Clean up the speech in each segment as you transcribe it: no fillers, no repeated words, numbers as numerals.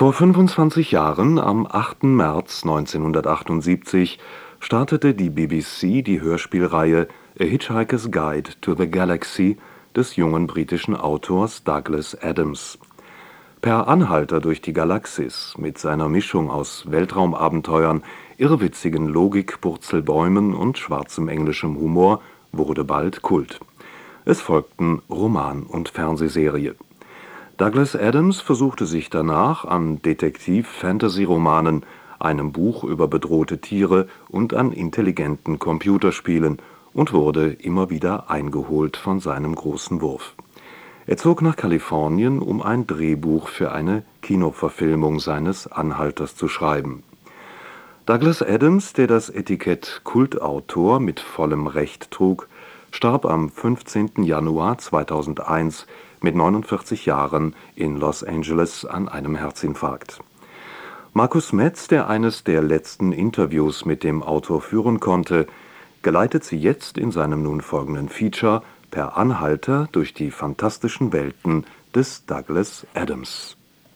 Vor 25 Jahren, am 8. März 1978, startete die BBC die Hörspielreihe A Hitchhiker's Guide to the Galaxy des jungen britischen Autors Douglas Adams. Per Anhalter durch die Galaxis mit seiner Mischung aus Weltraumabenteuern, irrwitzigen Logik-Purzelbäumen und schwarzem englischem Humor wurde bald Kult. Es folgten Roman und Fernsehserie. Douglas Adams versuchte sich danach an Detektiv-Fantasy-Romanen, einem Buch über bedrohte Tiere und an intelligenten Computerspielen und wurde immer wieder eingeholt von seinem großen Wurf. Er zog nach Kalifornien, um ein Drehbuch für eine Kinoverfilmung seines Anhalters zu schreiben. Douglas Adams, der das Etikett Kultautor mit vollem Recht trug, starb am 15. Januar 2001 mit 49 Jahren in Los Angeles an einem Herzinfarkt. Markus Metz, der eines der letzten Interviews mit dem Autor führen konnte, geleitet sie jetzt in seinem nun folgenden Feature per Anhalter durch die fantastischen Welten des Douglas Adams.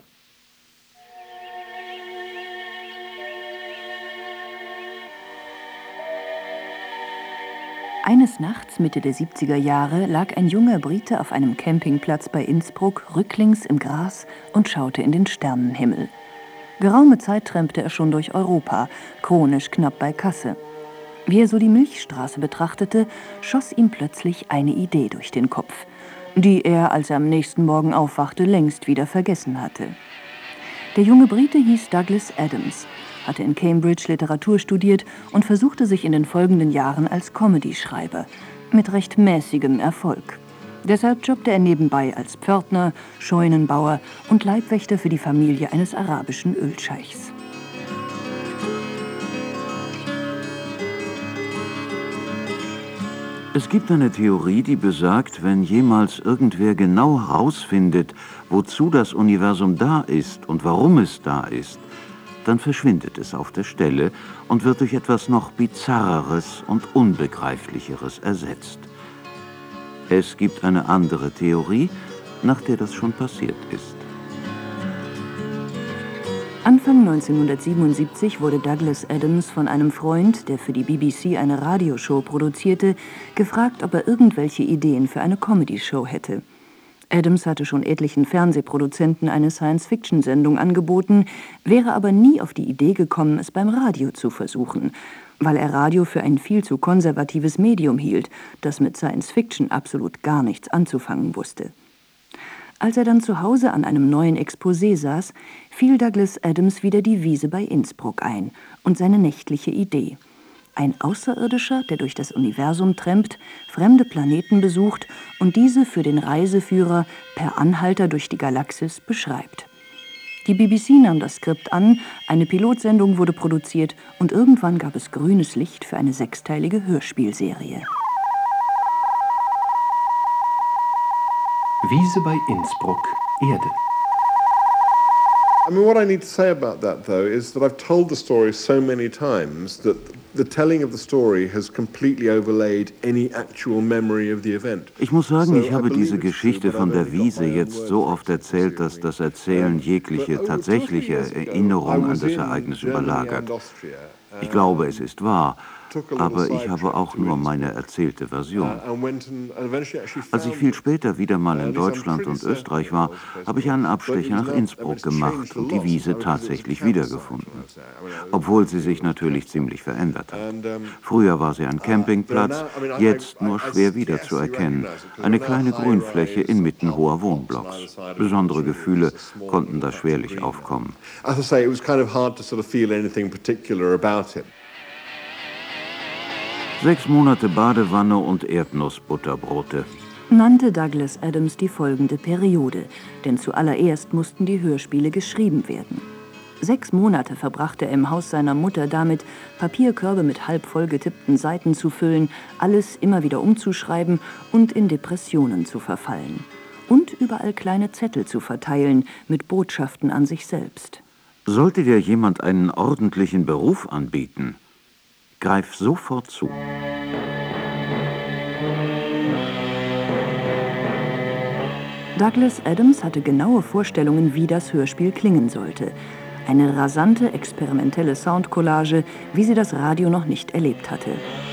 Eines Nachts Mitte der 70er Jahre lag ein junger Brite auf einem Campingplatz bei Innsbruck rücklings im Gras und schaute in den Sternenhimmel. Geraume Zeit trampte er schon durch Europa, chronisch knapp bei Kasse. Wie er so die Milchstraße betrachtete, schoss ihm plötzlich eine Idee durch den Kopf, die er, als er am nächsten Morgen aufwachte, längst wieder vergessen hatte. Der junge Brite hieß Douglas Adams, hatte in Cambridge Literatur studiert und versuchte sich in den folgenden Jahren als Comedy-Schreiber, mit recht mäßigem Erfolg. Deshalb jobbte er nebenbei als Pförtner, Scheunenbauer und Leibwächter für die Familie eines arabischen Ölscheichs. Es gibt eine Theorie, die besagt, wenn jemals irgendwer genau herausfindet, wozu das Universum da ist und warum es da ist, dann verschwindet es auf der Stelle und wird durch etwas noch Bizarreres und Unbegreiflicheres ersetzt. Es gibt eine andere Theorie, nach der das schon passiert ist. Anfang 1977 wurde Douglas Adams von einem Freund, der für die BBC eine Radioshow produzierte, gefragt, ob er irgendwelche Ideen für eine Comedy-Show hätte. Adams hatte schon etlichen Fernsehproduzenten eine Science-Fiction-Sendung angeboten, wäre aber nie auf die Idee gekommen, es beim Radio zu versuchen, weil er Radio für ein viel zu konservatives Medium hielt, das mit Science-Fiction absolut gar nichts anzufangen wusste. Als er dann zu Hause an einem neuen Exposé saß, fiel Douglas Adams wieder die Wiese bei Innsbruck ein und seine nächtliche Idee. Ein Außerirdischer, der durch das Universum trampt, fremde Planeten besucht und diese für den Reiseführer per Anhalter durch die Galaxis beschreibt. Die BBC nahm das Skript an, eine Pilotsendung wurde produziert und irgendwann gab es grünes Licht für eine 6-teilige Hörspielserie. Wiese bei Innsbruck, Erde. I mean, what I need to say about that, though, is that I've told the story so many times that the telling of the story has completely overlaid any actual memory of the event. Ich muss sagen, ich habe diese Geschichte von der Wiese jetzt so oft erzählt, dass das Erzählen jegliche tatsächliche Erinnerung an das Ereignis überlagert. Ich glaube, es ist wahr, aber ich habe auch nur meine erzählte Version. Als ich viel später wieder mal in Deutschland und Österreich war, habe ich einen Abstecher nach Innsbruck gemacht und die Wiese tatsächlich wiedergefunden. Obwohl sie sich natürlich ziemlich verändert hat. Früher war sie ein Campingplatz, jetzt nur schwer wiederzuerkennen. Eine kleine Grünfläche inmitten hoher Wohnblocks. Besondere Gefühle konnten da schwerlich aufkommen. As I say, it was kind of hard to sort of feel anything particular about it. 6 Monate Badewanne und Erdnussbutterbrote. Nannte Douglas Adams die folgende Periode, denn zuallererst mussten die Hörspiele geschrieben werden. 6 Monate verbrachte er im Haus seiner Mutter damit, Papierkörbe mit halb vollgetippten Seiten zu füllen, alles immer wieder umzuschreiben und in Depressionen zu verfallen. Und überall kleine Zettel zu verteilen mit Botschaften an sich selbst. Sollte dir jemand einen ordentlichen Beruf anbieten, greif sofort zu. Douglas Adams hatte genaue Vorstellungen, wie das Hörspiel klingen sollte. Eine rasante, experimentelle Soundcollage, wie sie das Radio noch nicht erlebt hatte.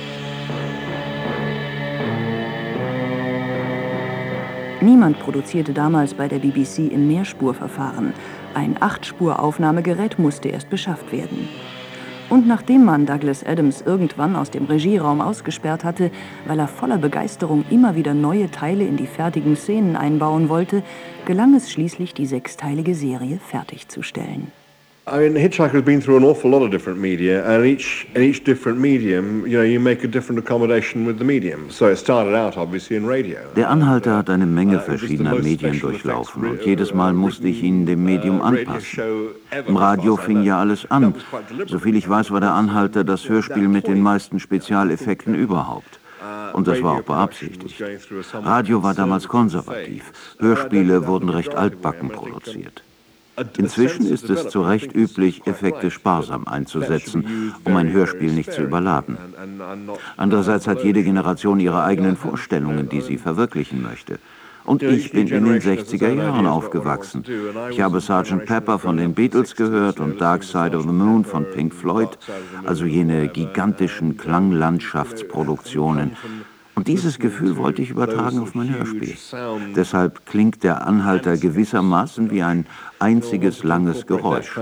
Niemand produzierte damals bei der BBC im Mehrspurverfahren. Ein 8-Spur-Aufnahmegerät musste erst beschafft werden. Und nachdem man Douglas Adams irgendwann aus dem Regieraum ausgesperrt hatte, weil er voller Begeisterung immer wieder neue Teile in die fertigen Szenen einbauen wollte, gelang es schließlich, die 6-teilige Serie fertigzustellen. I mean, Hitchhiker has been through an awful lot of different media, and each different medium, you make a different accommodation with the medium. So it started out obviously in radio. Der Anhalter hat eine Menge verschiedener Medien durchlaufen und jedes Mal musste ich ihn dem Medium anpassen. Im Radio fing ja alles an. Soviel ich weiß, war der Anhalter das Hörspiel mit den meisten Spezialeffekten überhaupt. Und das war auch beabsichtigt. Radio war damals konservativ. Hörspiele wurden recht altbacken produziert. Inzwischen ist es zu Recht üblich, Effekte sparsam einzusetzen, um ein Hörspiel nicht zu überladen. Andererseits hat jede Generation ihre eigenen Vorstellungen, die sie verwirklichen möchte. Und ich bin in den 60er Jahren aufgewachsen. Ich habe Sgt. Pepper von den Beatles gehört und Dark Side of the Moon von Pink Floyd, also jene gigantischen Klanglandschaftsproduktionen. Und dieses Gefühl wollte ich übertragen auf mein Hörspiel. Deshalb klingt der Anhalter gewissermaßen wie ein einziges langes Geräusch.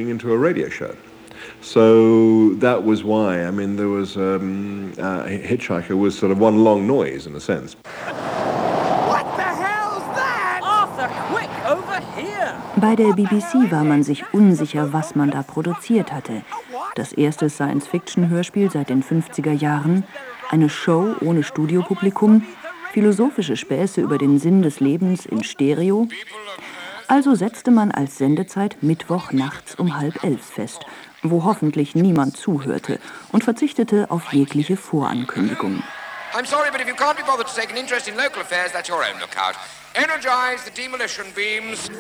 So that was why, I mean, there was Hitchhiker was sort of one long noise in a sense. What the hell's that? Arthur, quick, over here! Bei der BBC war man sich unsicher, was man da produziert hatte. Das erste Science-Fiction-Hörspiel seit den 50er Jahren, eine Show ohne Studiopublikum, philosophische Späße über den Sinn des Lebens in Stereo. Also setzte man als Sendezeit Mittwoch nachts um 10:30 fest, wo hoffentlich niemand zuhörte, und verzichtete auf jegliche Vorankündigung. I'm sorry, but if you can't be bothered to take an interest in local affairs, that's your own lookout. Energize the demolition beams.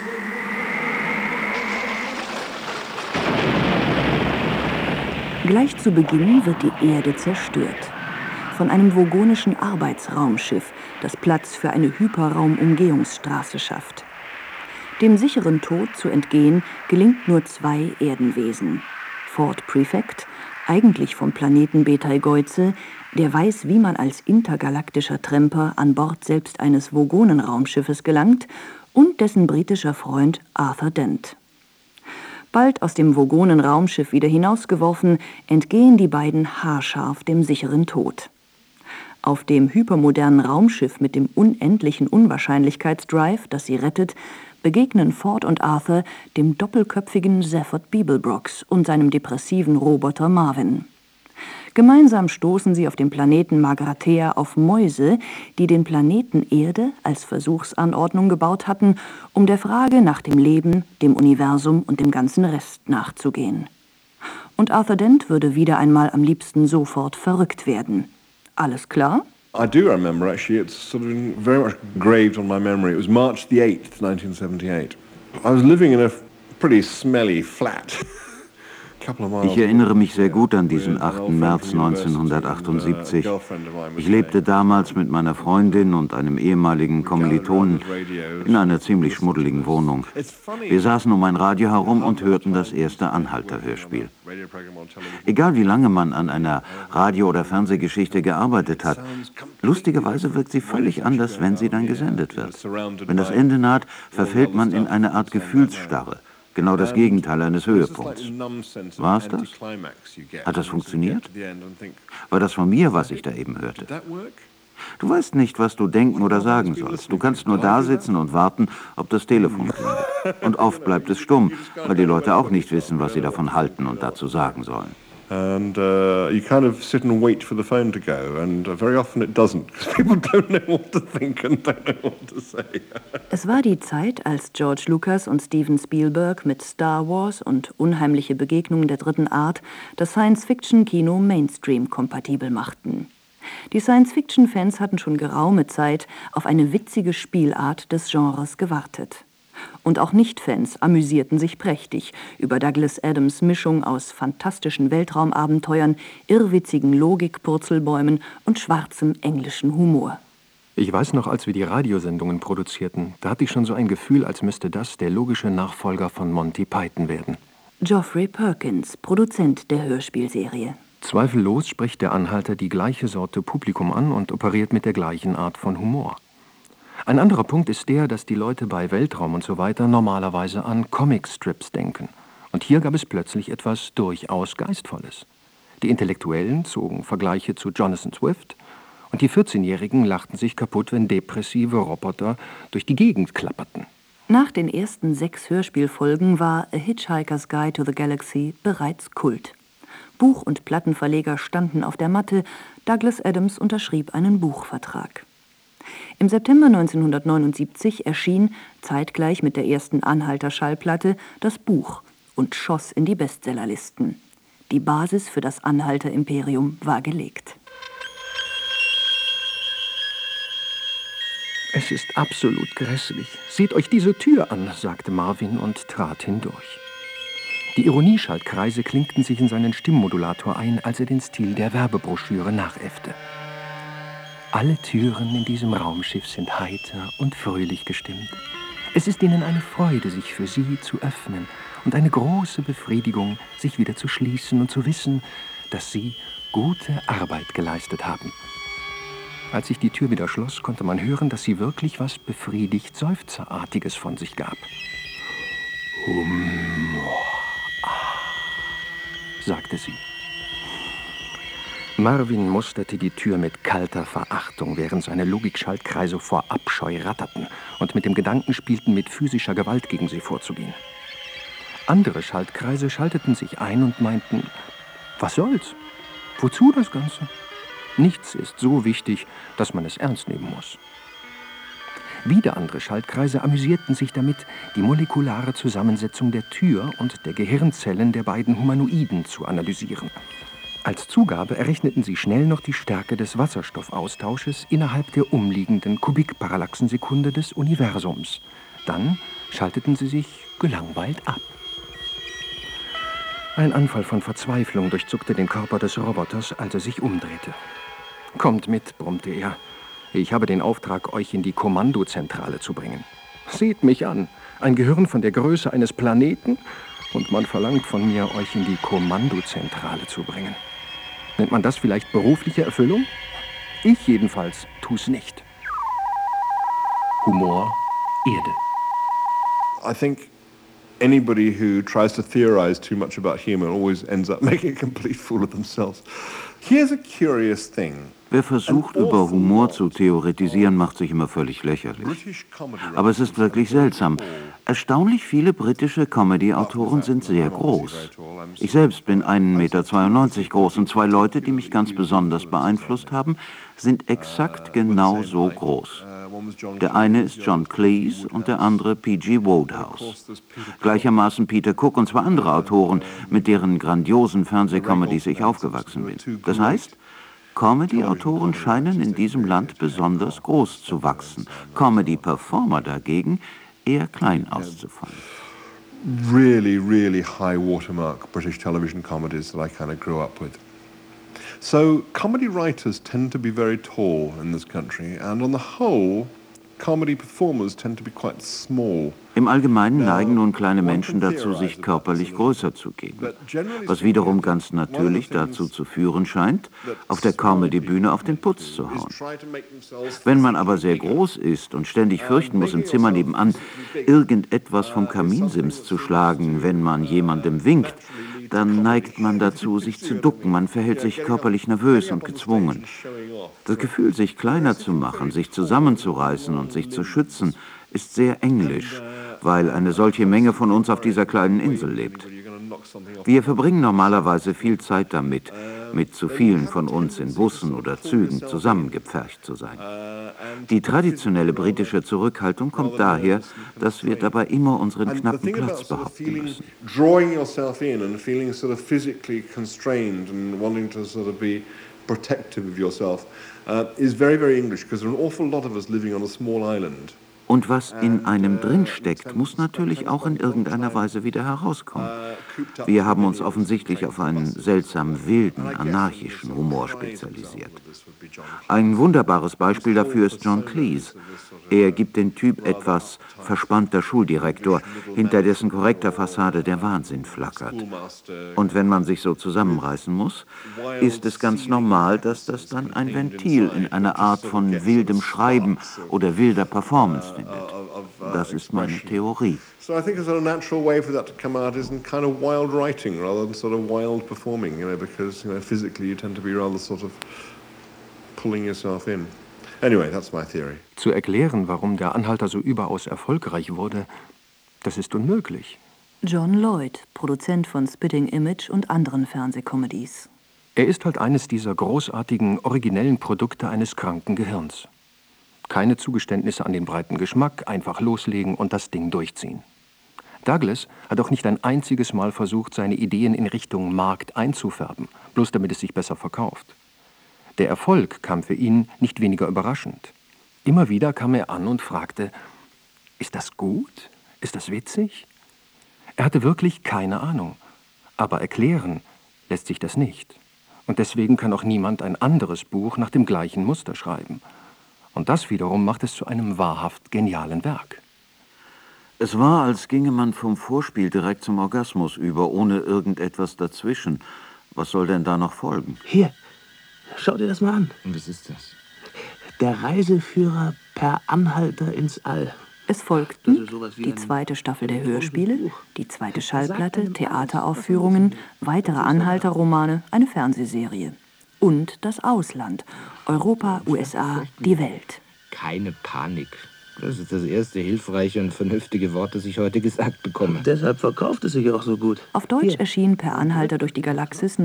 Gleich zu Beginn wird die Erde zerstört. Von einem vogonischen Arbeitsraumschiff, das Platz für eine Hyperraumumgehungsstraße schafft. Dem sicheren Tod zu entgehen, gelingt nur 2 Erdenwesen. Ford Prefect, eigentlich vom Planeten Betelgeuse, der weiß, wie man als intergalaktischer Tremper an Bord selbst eines Vogonenraumschiffes gelangt, und dessen britischer Freund Arthur Dent. Bald aus dem Vogonenraumschiff wieder hinausgeworfen, entgehen die beiden haarscharf dem sicheren Tod. Auf dem hypermodernen Raumschiff mit dem unendlichen Unwahrscheinlichkeitsdrive, das sie rettet, begegnen Ford und Arthur dem doppelköpfigen Zaphod Beeblebrox und seinem depressiven Roboter Marvin. Gemeinsam stoßen sie auf dem Planeten Magrathea auf Mäuse, die den Planeten Erde als Versuchsanordnung gebaut hatten, um der Frage nach dem Leben, dem Universum und dem ganzen Rest nachzugehen. Und Arthur Dent würde wieder einmal am liebsten sofort verrückt werden. Alles klar? I do remember, actually, it's sort of very much engraved on my memory. It was March the 8th, 1978. I was living in a pretty smelly flat. Ich erinnere mich sehr gut an diesen 8. März 1978. Ich lebte damals mit meiner Freundin und einem ehemaligen Kommilitonen in einer ziemlich schmuddeligen Wohnung. Wir saßen um ein Radio herum und hörten das erste Anhalter-Hörspiel. Egal wie lange man an einer Radio- oder Fernsehgeschichte gearbeitet hat, lustigerweise wirkt sie völlig anders, wenn sie dann gesendet wird. Wenn das Ende naht, verfällt man in eine Art Gefühlsstarre. Genau das Gegenteil eines Höhepunkts. War es das? Hat das funktioniert? War das von mir, was ich da eben hörte? Du weißt nicht, was du denken oder sagen sollst. Du kannst nur da sitzen und warten, ob das Telefon klingelt. Und oft bleibt es stumm, weil die Leute auch nicht wissen, was sie davon halten und dazu sagen sollen. And you kind of sit and wait for the phone to go, and very often it doesn't, because people don't know what to think and don't know what to say. Es war die Zeit, als George Lucas und Steven Spielberg mit Star Wars und Unheimliche Begegnungen der dritten Art das Science-Fiction-Kino Mainstream-kompatibel machten. Die Science-Fiction-Fans hatten schon geraume Zeit auf eine witzige Spielart des Genres gewartet. Und auch Nicht-Fans amüsierten sich prächtig über Douglas Adams' Mischung aus fantastischen Weltraumabenteuern, irrwitzigen Logikpurzelbäumen und schwarzem englischen Humor. Ich weiß noch, als wir die Radiosendungen produzierten, da hatte ich schon so ein Gefühl, als müsste das der logische Nachfolger von Monty Python werden. Geoffrey Perkins, Produzent der Hörspielserie. Zweifellos spricht der Anhalter die gleiche Sorte Publikum an und operiert mit der gleichen Art von Humor. Ein anderer Punkt ist der, dass die Leute bei Weltraum und so weiter normalerweise an Comicstrips denken. Und hier gab es plötzlich etwas durchaus Geistvolles. Die Intellektuellen zogen Vergleiche zu Jonathan Swift, und die 14-Jährigen lachten sich kaputt, wenn depressive Roboter durch die Gegend klapperten. Nach den ersten 6 Hörspielfolgen war A Hitchhiker's Guide to the Galaxy bereits Kult. Buch- und Plattenverleger standen auf der Matte, Douglas Adams unterschrieb einen Buchvertrag. Im September 1979 erschien, zeitgleich mit der ersten Anhalter-Schallplatte, das Buch und schoss in die Bestsellerlisten. Die Basis für das Anhalter-Imperium war gelegt. »Es ist absolut grässlich. Seht euch diese Tür an«, sagte Marvin und trat hindurch. Die Ironieschaltkreise klinkten sich in seinen Stimmmodulator ein, als er den Stil der Werbebroschüre nachäffte. Alle Türen in diesem Raumschiff sind heiter und fröhlich gestimmt. Es ist ihnen eine Freude, sich für sie zu öffnen und eine große Befriedigung, sich wieder zu schließen und zu wissen, dass sie gute Arbeit geleistet haben. Als sich die Tür wieder schloss, konnte man hören, dass sie wirklich was befriedigt Seufzerartiges von sich gab. Sagte sie. Marvin musterte die Tür mit kalter Verachtung, während seine Logikschaltkreise vor Abscheu ratterten und mit dem Gedanken spielten, mit physischer Gewalt gegen sie vorzugehen. Andere Schaltkreise schalteten sich ein und meinten, was soll's? Wozu das Ganze? Nichts ist so wichtig, dass man es ernst nehmen muss. Wieder andere Schaltkreise amüsierten sich damit, die molekulare Zusammensetzung der Tür und der Gehirnzellen der beiden Humanoiden zu analysieren. Als Zugabe errechneten sie schnell noch die Stärke des Wasserstoffaustausches innerhalb der umliegenden Kubikparallaxensekunde des Universums. Dann schalteten sie sich gelangweilt ab. Ein Anfall von Verzweiflung durchzuckte den Körper des Roboters, als er sich umdrehte. »Kommt mit«, brummte er. »Ich habe den Auftrag, euch in die Kommandozentrale zu bringen. Seht mich an, ein Gehirn von der Größe eines Planeten, und man verlangt von mir, euch in die Kommandozentrale zu bringen. Nennt man das vielleicht berufliche Erfüllung? Ich jedenfalls tu's nicht.« Humor, Erde. I think anybody who tries to theorize too much about humor always ends up making a complete fool of themselves. Here's a curious thing. Wer versucht, über Humor zu theoretisieren, macht sich immer völlig lächerlich. Aber es ist wirklich seltsam. Erstaunlich viele britische Comedy-Autoren sind sehr groß. Ich selbst bin 1,92 Meter groß und 2 Leute, die mich ganz besonders beeinflusst haben, sind exakt genau so groß. Der eine ist John Cleese und der andere P.G. Wodehouse. Gleichermaßen Peter Cook und 2 andere Autoren, mit deren grandiosen Fernsehcomedies ich aufgewachsen bin. Das heißt, Comedy-Autoren scheinen in diesem Land besonders groß zu wachsen, Comedy-Performer dagegen eher klein auszufallen. Really, really high watermark British television comedies that I kind of grew up with. So comedy writers tend to be very tall in this country, and on the whole, comedy performers tend to be quite small. Im Allgemeinen neigen nun kleine Menschen dazu, sich körperlich größer zu geben, was wiederum ganz natürlich dazu zu führen scheint, auf der Comedy-Bühne auf den Putz zu hauen. Wenn man aber sehr groß ist und ständig fürchten muss, im Zimmer nebenan irgendetwas vom Kaminsims zu schlagen, wenn man jemandem winkt, dann neigt man dazu, sich zu ducken, man verhält sich körperlich nervös und gezwungen. Das Gefühl, sich kleiner zu machen, sich zusammenzureißen und sich zu schützen, ist sehr englisch, weil eine solche Menge von uns auf dieser kleinen Insel lebt. Wir verbringen normalerweise viel Zeit damit, mit zu vielen von uns in Bussen oder Zügen zusammengepfercht zu sein. Die traditionelle britische Zurückhaltung kommt daher, dass wir dabei immer unseren knappen Platz behaupten müssen. Drawing yourself in and feeling sort of physically constrained and wanting to sort of be protective of yourself is very, very English, because there are an awful lot of us living on a small island. Und was in einem drinsteckt, muss natürlich auch in irgendeiner Weise wieder herauskommen. Wir haben uns offensichtlich auf einen seltsam wilden, anarchischen Humor spezialisiert. Ein wunderbares Beispiel dafür ist John Cleese. Er gibt den Typ etwas verspannter Schuldirektor, hinter dessen korrekter Fassade der Wahnsinn flackert. Und wenn man sich so zusammenreißen muss, ist es ganz normal, dass das dann ein Ventil in einer Art von wildem Schreiben oder wilder Performance findet. Das ist meine Theorie. So I think a sort of natural way for that to come out is in kind of wild writing rather than sort of wild performing, because physically you tend to be rather sort of pulling yourself in. Anyway, that's my theory. Zu erklären, warum der Anhalter so überaus erfolgreich wurde, das ist unmöglich. John Lloyd, Produzent von Spitting Image und anderen Fernsehcomedies. Er ist halt eines dieser großartigen, originellen Produkte eines kranken Gehirns. Keine Zugeständnisse an den breiten Geschmack, einfach loslegen und das Ding durchziehen. Douglas hat auch nicht ein einziges Mal versucht, seine Ideen in Richtung Markt einzufärben, bloß damit es sich besser verkauft. Der Erfolg kam für ihn nicht weniger überraschend. Immer wieder kam er an und fragte, ist das gut? Ist das witzig? Er hatte wirklich keine Ahnung. Aber erklären lässt sich das nicht. Und deswegen kann auch niemand ein anderes Buch nach dem gleichen Muster schreiben. Und das wiederum macht es zu einem wahrhaft genialen Werk. Es war, als ginge man vom Vorspiel direkt zum Orgasmus über, ohne irgendetwas dazwischen. Was soll denn da noch folgen? Hier, schau dir das mal an. Und was ist das? Der Reiseführer per Anhalter ins All. Es folgten die zweite Staffel der Hörspiele, die zweite Schallplatte, Theateraufführungen, weitere Anhalterromane, eine Fernsehserie. Und das Ausland, Europa, USA, die Welt. Keine Panik. Das ist das erste hilfreiche und vernünftige Wort, das ich heute gesagt bekomme. Deshalb verkauft es sich auch so gut. Auf Deutsch erschien Per Anhalter durch die Galaxis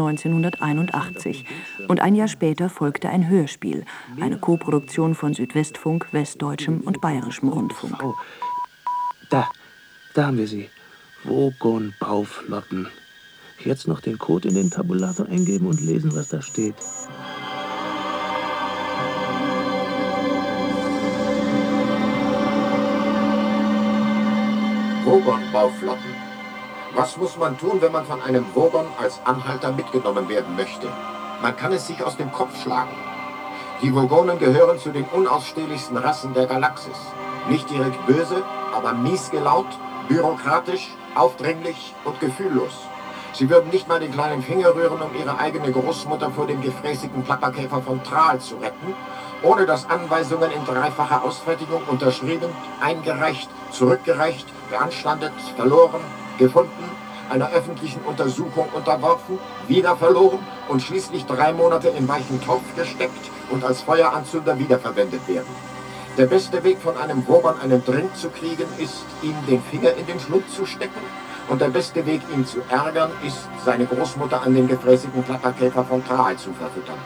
1981. Und ein Jahr später folgte ein Hörspiel, eine Koproduktion von Südwestfunk, Westdeutschem und Bayerischem Rundfunk. Oh, da haben wir sie. Vogon Bauflotten. Jetzt noch den Code in den Tabulator eingeben und lesen, was da steht. Vogon-Bauflotten. Was muss man tun, wenn man von einem Vogon als Anhalter mitgenommen werden möchte? Man kann es sich aus dem Kopf schlagen. Die Vogonen gehören zu den unausstehlichsten Rassen der Galaxis. Nicht direkt böse, aber mies gelaunt, bürokratisch, aufdringlich und gefühllos. Sie würden nicht mal den kleinen Finger rühren, um ihre eigene Großmutter vor dem gefräßigen Plapperkäfer von Tral zu retten, ohne dass Anweisungen in dreifacher Ausfertigung unterschrieben, eingereicht, zurückgereicht, beanstandet, verloren, gefunden, einer öffentlichen Untersuchung unterworfen, wieder verloren und schließlich 3 Monate in weichen Topf gesteckt und als Feueranzünder wiederverwendet werden. Der beste Weg, von einem Vogon einen Drink zu kriegen, ist, ihm den Finger in den Schlund zu stecken. Und der beste Weg, ihn zu ärgern, ist, seine Großmutter an den gefräßigen Plapperkäfer von Tral zu verfüttern.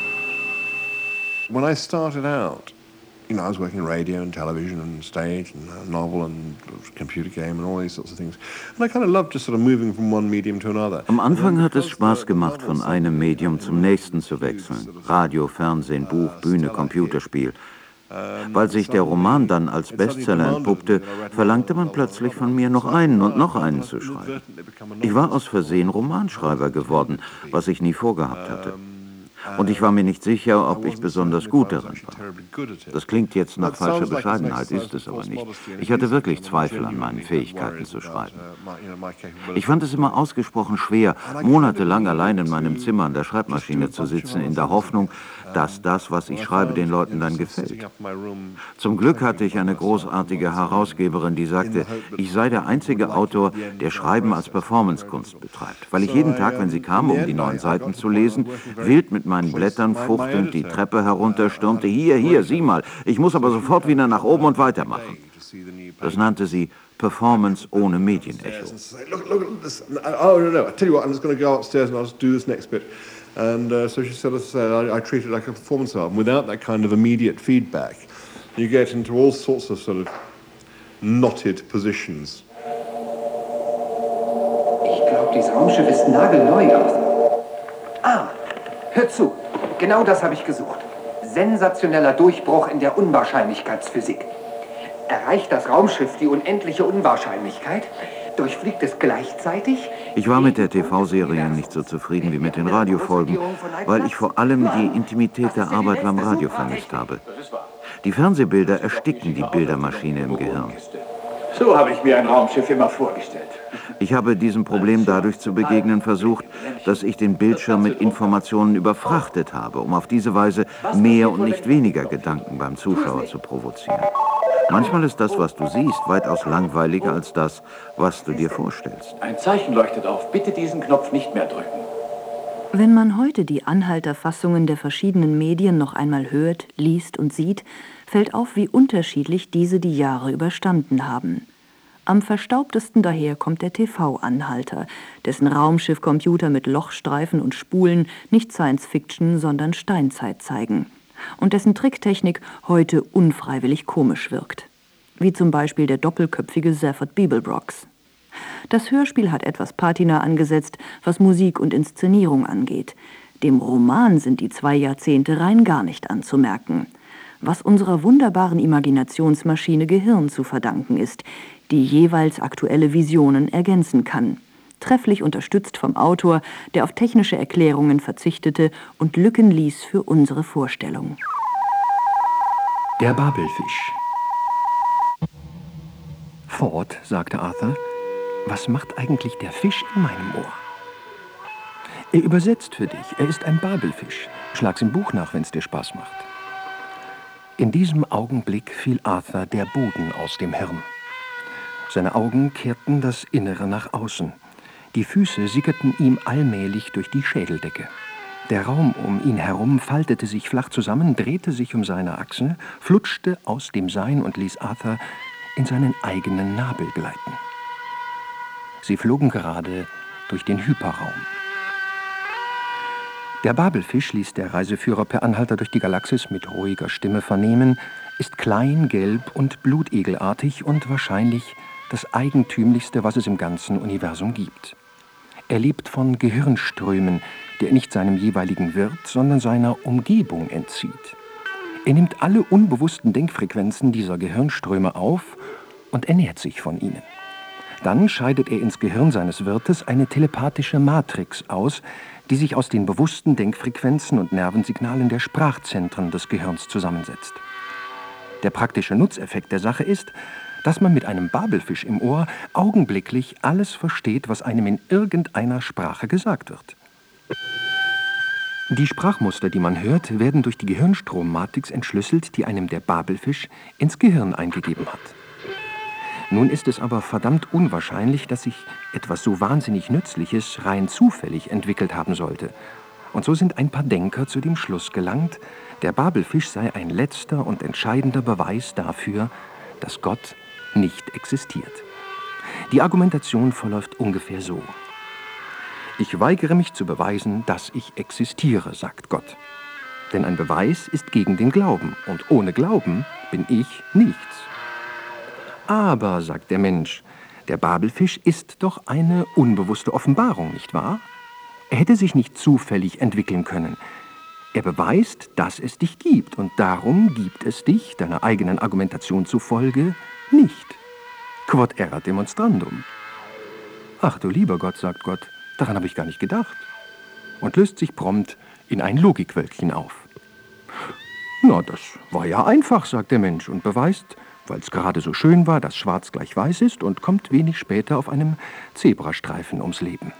When I started out, I was working in radio and television and stage and novel and computer game and all these sorts of things. And I kind of loved just sort of moving from one medium to another. Am Anfang hat es Spaß gemacht, von einem Medium zum nächsten zu wechseln. Radio, Fernsehen, Buch, Bühne, Computerspiel. Weil sich der Roman dann als Bestseller entpuppte, verlangte man plötzlich von mir, noch einen zu schreiben. Ich war aus Versehen Romanschreiber geworden, was ich nie vorgehabt hatte. Und ich war mir nicht sicher, ob ich besonders gut darin war. Das klingt jetzt nach falscher Bescheidenheit, ist es aber nicht. Ich hatte wirklich Zweifel an meinen Fähigkeiten zu schreiben. Ich fand es immer ausgesprochen schwer, monatelang allein in meinem Zimmer an der Schreibmaschine zu sitzen, in der Hoffnung, dass das, was ich schreibe, den Leuten dann gefällt. Zum Glück hatte ich eine großartige Herausgeberin, die sagte, ich sei der einzige Autor, der Schreiben als Performancekunst betreibt, weil ich jeden Tag, wenn sie kam, um die 9 Seiten zu lesen, wild mit meinen Blättern fuchtelnd die Treppe herunterstürmte. Hier, sieh mal, ich muss aber sofort wieder nach oben und weitermachen. Das nannte sie Performance ohne Medienecho. Oh, no, I tell you what, I'm just going to go upstairs and I'll just do this next bit. And so she sort of said, I treat it like a performance album. Without that kind of immediate feedback, you get into all sorts of sort of knotted positions. Ich glaube, dieses Raumschiff ist nagelneu aus. Ah, hör zu. Genau das habe ich gesucht. Sensationeller Durchbruch in der Unwahrscheinlichkeitsphysik. Erreicht das Raumschiff die unendliche Unwahrscheinlichkeit, durchfliegt es gleichzeitig... Ich war mit der TV-Serie nicht so zufrieden wie mit den Radiofolgen, weil ich vor allem die Intimität der Arbeit beim Radio vermisst habe. Die Fernsehbilder ersticken die Bildermaschine im Gehirn. So habe ich mir ein Raumschiff immer vorgestellt. Ich habe diesem Problem dadurch zu begegnen versucht, dass ich den Bildschirm mit Informationen überfrachtet habe, um auf diese Weise mehr und nicht weniger Gedanken beim Zuschauer zu provozieren. Manchmal ist das, was du siehst, weitaus langweiliger als das, was du dir vorstellst. Ein Zeichen leuchtet auf. Bitte diesen Knopf nicht mehr drücken. Wenn man heute die Anhalterfassungen der verschiedenen Medien noch einmal hört, liest und sieht, fällt auf, wie unterschiedlich diese die Jahre überstanden haben. Am verstaubtesten daher kommt der TV-Anhalter, dessen Raumschiffcomputer mit Lochstreifen und Spulen nicht Science-Fiction, sondern Steinzeit zeigen. Und dessen Tricktechnik heute unfreiwillig komisch wirkt. Wie zum Beispiel der doppelköpfige Zaphod Beeblebrox. Das Hörspiel hat etwas Patina angesetzt, was Musik und Inszenierung angeht. Dem Roman sind die 2 Jahrzehnte rein gar nicht anzumerken. Was unserer wunderbaren Imaginationsmaschine Gehirn zu verdanken ist, die jeweils aktuelle Visionen ergänzen kann. Trefflich unterstützt vom Autor, der auf technische Erklärungen verzichtete und Lücken ließ für unsere Vorstellung. Der Babelfisch. Ford, sagte Arthur, was macht eigentlich der Fisch in meinem Ohr? Er übersetzt für dich, er ist ein Babelfisch. Schlag's im Buch nach, wenn's dir Spaß macht. In diesem Augenblick fiel Arthur der Boden aus dem Hirn. Seine Augen kehrten das Innere nach außen. Die Füße sickerten ihm allmählich durch die Schädeldecke. Der Raum um ihn herum faltete sich flach zusammen, drehte sich um seine Achse, flutschte aus dem Sein und ließ Arthur in seinen eigenen Nabel gleiten. Sie flogen gerade durch den Hyperraum. Der Babelfisch, ließ der Reiseführer per Anhalter durch die Galaxis mit ruhiger Stimme vernehmen, ist klein, gelb und blutegelartig und wahrscheinlich das Eigentümlichste, was es im ganzen Universum gibt. Er lebt von Gehirnströmen, die er nicht seinem jeweiligen Wirt, sondern seiner Umgebung entzieht. Er nimmt alle unbewussten Denkfrequenzen dieser Gehirnströme auf und ernährt sich von ihnen. Dann scheidet er ins Gehirn seines Wirtes eine telepathische Matrix aus, die sich aus den bewussten Denkfrequenzen und Nervensignalen der Sprachzentren des Gehirns zusammensetzt. Der praktische Nutzeffekt der Sache ist, dass man mit einem Babelfisch im Ohr augenblicklich alles versteht, was einem in irgendeiner Sprache gesagt wird. Die Sprachmuster, die man hört, werden durch die Gehirnstrommatrix entschlüsselt, die einem der Babelfisch ins Gehirn eingegeben hat. Nun ist es aber verdammt unwahrscheinlich, dass sich etwas so wahnsinnig Nützliches rein zufällig entwickelt haben sollte. Und so sind ein paar Denker zu dem Schluss gelangt, der Babelfisch sei ein letzter und entscheidender Beweis dafür, dass Gott nicht existiert. Die Argumentation verläuft ungefähr so. Ich weigere mich zu beweisen, dass ich existiere, sagt Gott. Denn ein Beweis ist gegen den Glauben und ohne Glauben bin ich nichts. Aber, sagt der Mensch, der Babelfisch ist doch eine unbewusste Offenbarung, nicht wahr? Er hätte sich nicht zufällig entwickeln können. Er beweist, dass es dich gibt und darum gibt es dich, deiner eigenen Argumentation zufolge, nicht. Quod erat demonstrandum. Ach du lieber Gott, sagt Gott, daran habe ich gar nicht gedacht. Und löst sich prompt in ein Logikwölkchen auf. Na, das war ja einfach, sagt der Mensch und beweist, weil es gerade so schön war, dass schwarz gleich weiß ist und kommt wenig später auf einem Zebrastreifen ums Leben.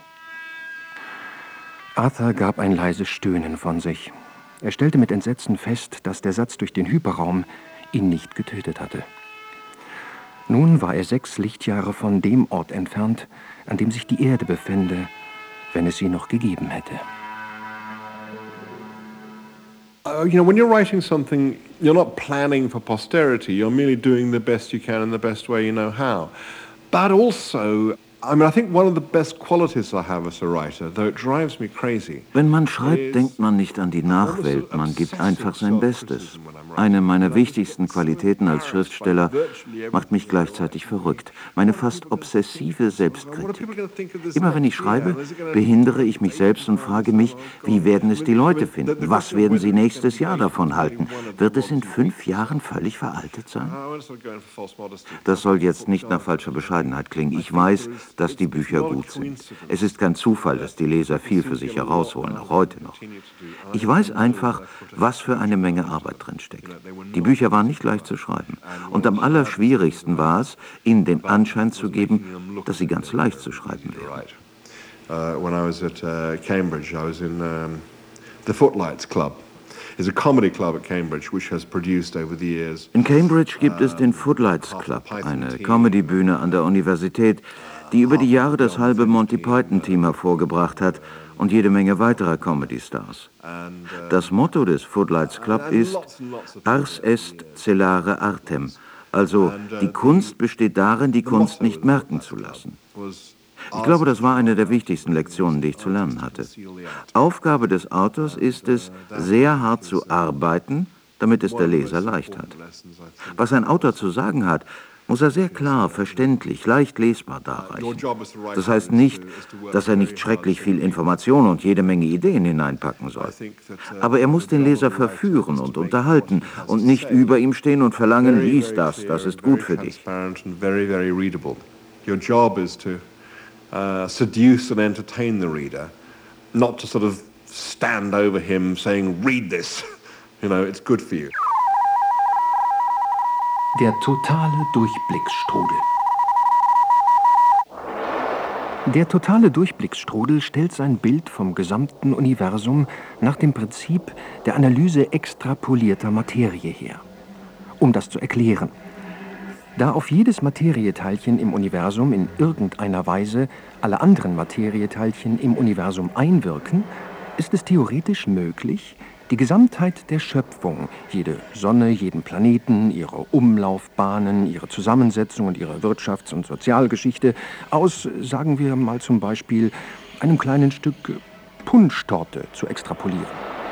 Arthur gab ein leises Stöhnen von sich. Er stellte mit Entsetzen fest, dass der Satz durch den Hyperraum ihn nicht getötet hatte. Nun war er 6 Lichtjahre von dem Ort entfernt, an dem sich die Erde befände, wenn es sie noch gegeben hätte. When you're writing something, you're not planning for posterity. You're merely doing the best you can in the best way you know how. But also, I think one of the best qualities I have as a writer, though it drives me crazy. Wenn man schreibt, denkt man nicht an die Nachwelt, man gibt einfach sein Bestes. Eine meiner wichtigsten Qualitäten als Schriftsteller macht mich gleichzeitig verrückt. Meine fast obsessive Selbstkritik. Immer wenn ich schreibe, behindere ich mich selbst und frage mich, wie werden es die Leute finden? Was werden sie nächstes Jahr davon halten? Wird es in 5 Jahren völlig veraltet sein? Das soll jetzt nicht nach falscher Bescheidenheit klingen. Ich weiß, dass die Bücher gut sind. Es ist kein Zufall, dass die Leser viel für sich herausholen, auch heute noch. Ich weiß einfach, was für eine Menge Arbeit drin steckt. Die Bücher waren nicht leicht zu schreiben. Und am allerschwierigsten war es, ihnen den Anschein zu geben, dass sie ganz leicht zu schreiben wären. When I was at Cambridge, I was in the Footlights Club. It's a comedy club at Cambridge, which has produced over the years. In Cambridge gibt es den Footlights Club, eine Comedybühne an der Universität, die über die Jahre das halbe Monty Python-Team hervorgebracht hat und jede Menge weiterer Comedy-Stars. Das Motto des Footlights Club ist Ars est celare artem, also die Kunst besteht darin, die Kunst nicht merken zu lassen. Ich glaube, das war eine der wichtigsten Lektionen, die ich zu lernen hatte. Aufgabe des Autors ist es, sehr hart zu arbeiten, damit es der Leser leicht hat. Was ein Autor zu sagen hat, muss er sehr klar, verständlich, leicht lesbar darreichen. Das heißt nicht, dass er nicht schrecklich viel Information und jede Menge Ideen hineinpacken soll. Aber er muss den Leser verführen und unterhalten und nicht über ihm stehen und verlangen, lies das, das ist gut für dich. Your job is to seduce and entertain the reader, not to sort of stand over him saying, read this, you know, it's good for you. Der totale Durchblicksstrudel. Der totale Durchblicksstrudel stellt sein Bild vom gesamten Universum nach dem Prinzip der Analyse extrapolierter Materie her. Um das zu erklären: Da auf jedes Materieteilchen im Universum in irgendeiner Weise alle anderen Materieteilchen im Universum einwirken, ist es theoretisch möglich, die Gesamtheit der Schöpfung, jede Sonne, jeden Planeten, ihre Umlaufbahnen, ihre Zusammensetzung und ihre Wirtschafts- und Sozialgeschichte aus, sagen wir mal zum Beispiel, einem kleinen Stück Punschtorte zu extrapolieren.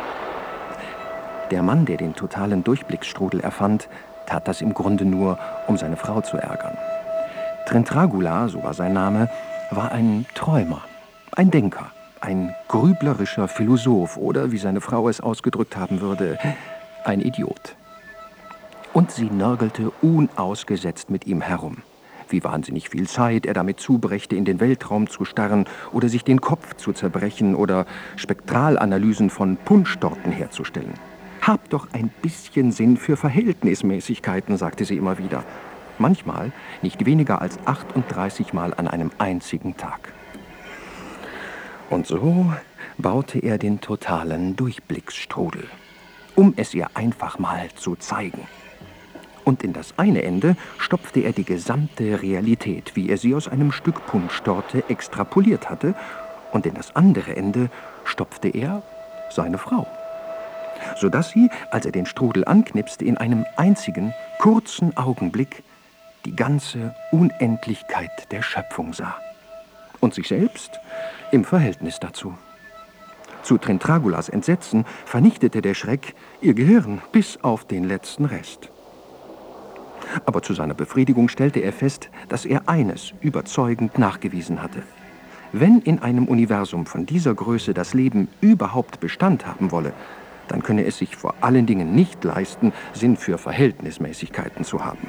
Der Mann, der den totalen Durchblicksstrudel erfand, tat das im Grunde nur, um seine Frau zu ärgern. Trentragula, so war sein Name, war ein Träumer, ein Denker, ein grüblerischer Philosoph oder, wie seine Frau es ausgedrückt haben würde, ein Idiot. Und sie nörgelte unausgesetzt mit ihm herum. Wie wahnsinnig viel Zeit er damit zubrächte, in den Weltraum zu starren oder sich den Kopf zu zerbrechen oder Spektralanalysen von Punschtorten herzustellen. Hab doch ein bisschen Sinn für Verhältnismäßigkeiten, sagte sie immer wieder. Manchmal nicht weniger als 38 Mal an einem einzigen Tag. Und so baute er den totalen Durchblicksstrudel, um es ihr einfach mal zu zeigen. Und in das eine Ende stopfte er die gesamte Realität, wie er sie aus einem Stück Punschtorte extrapoliert hatte, und in das andere Ende stopfte er seine Frau, sodass sie, als er den Strudel anknipste, in einem einzigen, kurzen Augenblick die ganze Unendlichkeit der Schöpfung sah. Und sich selbst im Verhältnis dazu. Zu Trentragulas Entsetzen vernichtete der Schreck ihr Gehirn bis auf den letzten Rest. Aber zu seiner Befriedigung stellte er fest, dass er eines überzeugend nachgewiesen hatte: Wenn in einem Universum von dieser Größe das Leben überhaupt Bestand haben wolle, dann könne es sich vor allen Dingen nicht leisten, Sinn für Verhältnismäßigkeiten zu haben.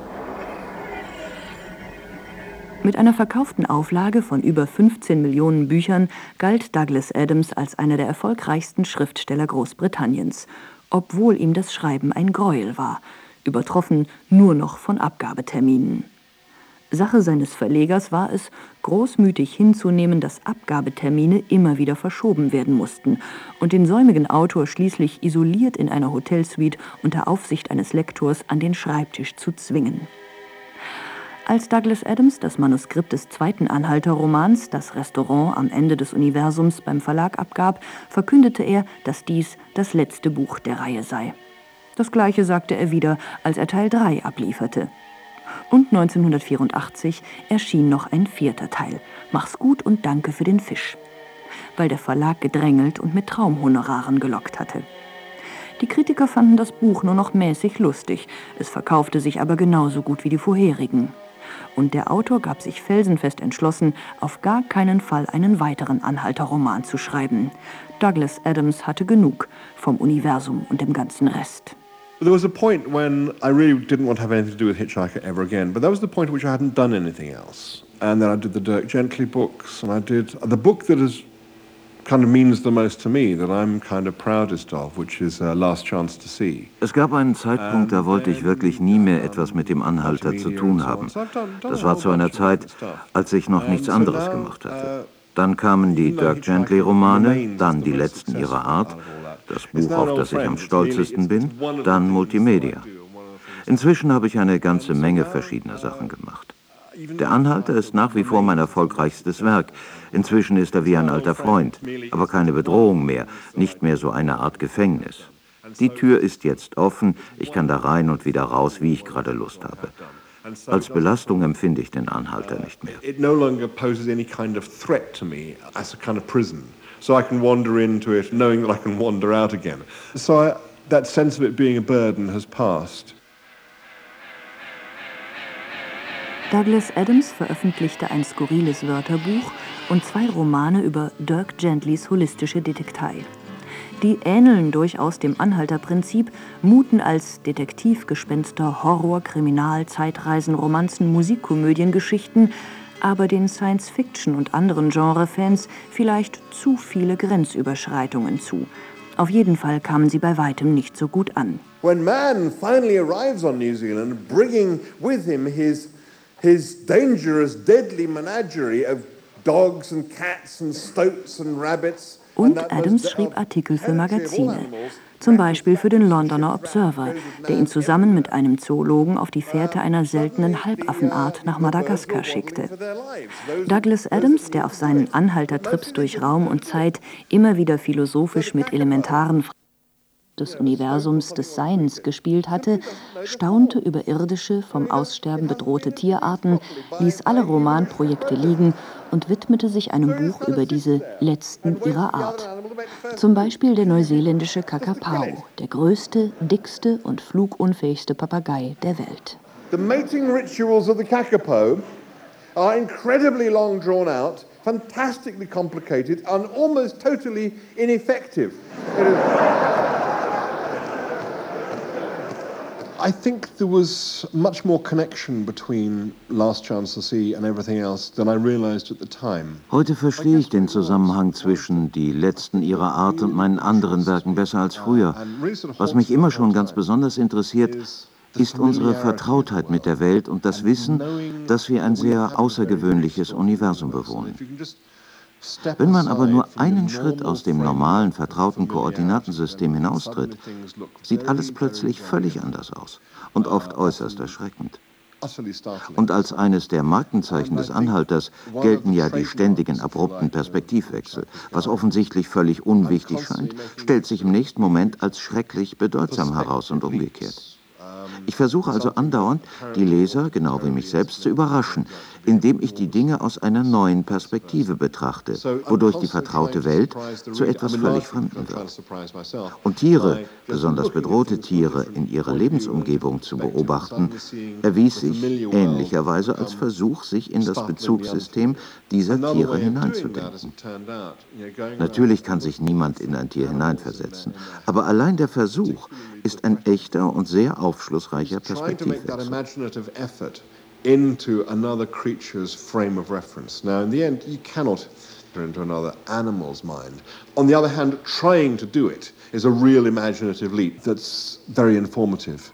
Mit einer verkauften Auflage von über 15 Millionen Büchern galt Douglas Adams als einer der erfolgreichsten Schriftsteller Großbritanniens, obwohl ihm das Schreiben ein Gräuel war, übertroffen nur noch von Abgabeterminen. Sache seines Verlegers war es, großmütig hinzunehmen, dass Abgabetermine immer wieder verschoben werden mussten und den säumigen Autor schließlich isoliert in einer Hotelsuite unter Aufsicht eines Lektors an den Schreibtisch zu zwingen. Als Douglas Adams das Manuskript des zweiten Anhalter-Romans, Das Restaurant am Ende des Universums, beim Verlag abgab, verkündete er, dass dies das letzte Buch der Reihe sei. Das Gleiche sagte er wieder, als er Teil 3 ablieferte. Und 1984 erschien noch ein 4. Teil, Mach's gut und danke für den Fisch, weil der Verlag gedrängelt und mit Traumhonoraren gelockt hatte. Die Kritiker fanden das Buch nur noch mäßig lustig, es verkaufte sich aber genauso gut wie die vorherigen. Und der Autor gab sich felsenfest entschlossen, auf gar keinen Fall einen weiteren Anhalter-Roman zu schreiben. Douglas Adams hatte genug vom Universum und dem ganzen Rest. There was a point when I really didn't want to have anything to do with Hitchhiker ever again, but that was the point at which I hadn't done anything else. And then I did the Dirk Gently books, and I did the book that is kind of means the most to me, that I'm kind of proudest of, which is Last Chance to See. Es gab einen Zeitpunkt, da wollte ich wirklich nie mehr etwas mit dem Anhalter zu tun haben. Das war zu einer Zeit, als ich noch nichts anderes gemacht hatte. Dann kamen die Dirk Gently-Romane, dann Die letzten ihrer Art, das Buch, auf das ich am stolzesten bin, dann Multimedia. Inzwischen habe ich eine ganze Menge verschiedener Sachen gemacht. Der Anhalter ist nach wie vor mein erfolgreichstes Werk. Inzwischen ist er wie ein alter Freund, aber keine Bedrohung mehr, nicht mehr so eine Art Gefängnis. Die Tür ist jetzt offen, ich kann da rein und wieder raus, wie ich gerade Lust habe. Als Belastung empfinde ich den Anhalter nicht mehr. It no longer poses any kind of threat to me as a kind of prison. So I can wander into it knowing that I can wander out again. So that sense of it being a burden has passed. Douglas Adams veröffentlichte ein skurriles Wörterbuch und 2 Romane über Dirk Gentlys holistische Detektei. Die ähneln durchaus dem Anhalterprinzip, muten als Detektivgespenster, Horror, Kriminal, Zeitreisen, Romanzen, Musikkomödien, Geschichten, aber den Science-Fiction- und anderen Genre-Fans vielleicht zu viele Grenzüberschreitungen zu. Auf jeden Fall kamen sie bei weitem nicht so gut an. When man finally arrives on New Zealand, bringing with him his dangerous, deadly menagerie of dogs and cats and stoats and rabbits. Und Adams schrieb Artikel für Magazine, zum Beispiel für den Londoner Observer, der ihn zusammen mit einem Zoologen auf die Fährte einer seltenen Halbaffenart nach Madagaskar schickte. Douglas Adams, der auf seinen Anhaltertrips durch Raum und Zeit immer wieder philosophisch mit elementaren Fragen des Universums des Seiens gespielt hatte, staunte über irdische, vom Aussterben bedrohte Tierarten, ließ alle Romanprojekte liegen und widmete sich einem Buch über diese letzten ihrer Art. Zum Beispiel der neuseeländische Kakapao, der größte, dickste und flugunfähigste Papagei der Welt. The mating rituals of the kakapo are incredibly long drawn out, fantastically complicated and almost totally ineffective. I think there was much more connection between Last Chance to See and everything else than I realized at the time. Heute verstehe ich den Zusammenhang zwischen Die letzten ihrer Art und meinen anderen Werken besser als früher. Was mich immer schon ganz besonders interessiert, ist unsere Vertrautheit mit der Welt und das Wissen, dass wir ein sehr außergewöhnliches Universum bewohnen. Wenn man aber nur einen Schritt aus dem normalen, vertrauten Koordinatensystem hinaustritt, sieht alles plötzlich völlig anders aus und oft äußerst erschreckend. Und als eines der Markenzeichen des Anhalters gelten ja die ständigen abrupten Perspektivwechsel. Was offensichtlich völlig unwichtig scheint, stellt sich im nächsten Moment als schrecklich bedeutsam heraus und umgekehrt. Ich versuche also andauernd, die Leser, genau wie mich selbst, zu überraschen, indem ich die Dinge aus einer neuen Perspektive betrachte, wodurch die vertraute Welt zu etwas völlig Fremden wird. Und Tiere, besonders bedrohte Tiere, in ihrer Lebensumgebung zu beobachten, erwies sich ähnlicherweise als Versuch, sich in das Bezugssystem dieser Tiere hineinzudenken. Natürlich kann sich niemand in ein Tier hineinversetzen, aber allein der Versuch ist ein echter und sehr aufschlussreicher Perspektivwechsel. Into another creature's frame of reference. Now, in the end, you cannot enter into another animal's mind. On the other hand, trying to do it is a real imaginative leap that's very informative.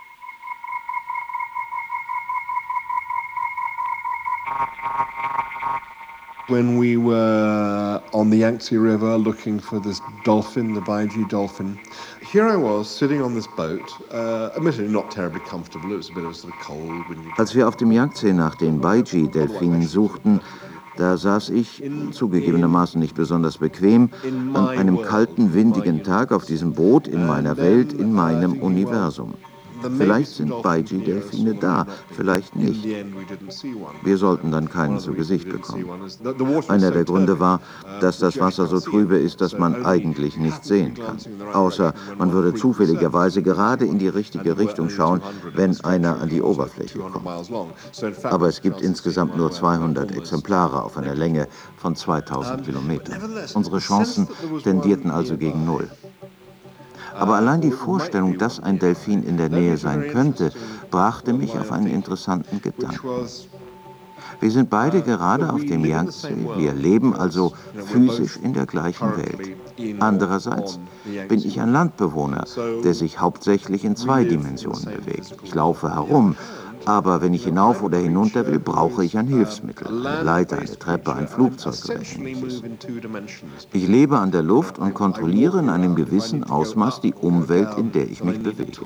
When we were on the Yangtze River looking for this dolphin, the Baiji dolphin, here I was sitting on this boat, admittedly not terribly comfortable, it was a bit of a sort of cold, windy. Als wir auf dem Yangtze nach den Baiji-Delfinen suchten, da saß ich, zugegebenermaßen nicht besonders bequem, an einem kalten, windigen Tag auf diesem Boot in meiner Welt, in meinem Universum. Vielleicht sind Baiji-Delfine da, vielleicht nicht. Wir sollten dann keinen zu Gesicht bekommen. Einer der Gründe war, dass das Wasser so trübe ist, dass man eigentlich nichts sehen kann. Außer man würde zufälligerweise gerade in die richtige Richtung schauen, wenn einer an die Oberfläche kommt. Aber es gibt insgesamt nur 200 Exemplare auf einer Länge von 2000 Kilometern. Unsere Chancen tendierten also gegen null. Aber allein die Vorstellung, dass ein Delfin in der Nähe sein könnte, brachte mich auf einen interessanten Gedanken. Wir sind beide gerade auf dem Yangtze, wir leben also physisch in der gleichen Welt. Andererseits bin ich ein Landbewohner, der sich hauptsächlich in 2 Dimensionen bewegt. Ich laufe herum, aber wenn ich hinauf oder hinunter will, brauche ich ein Hilfsmittel, eine Leiter, eine Treppe, ein Flugzeug oder Ähnliches. Ich lebe an der Luft und kontrolliere in einem gewissen Ausmaß die Umwelt, in der ich mich bewege.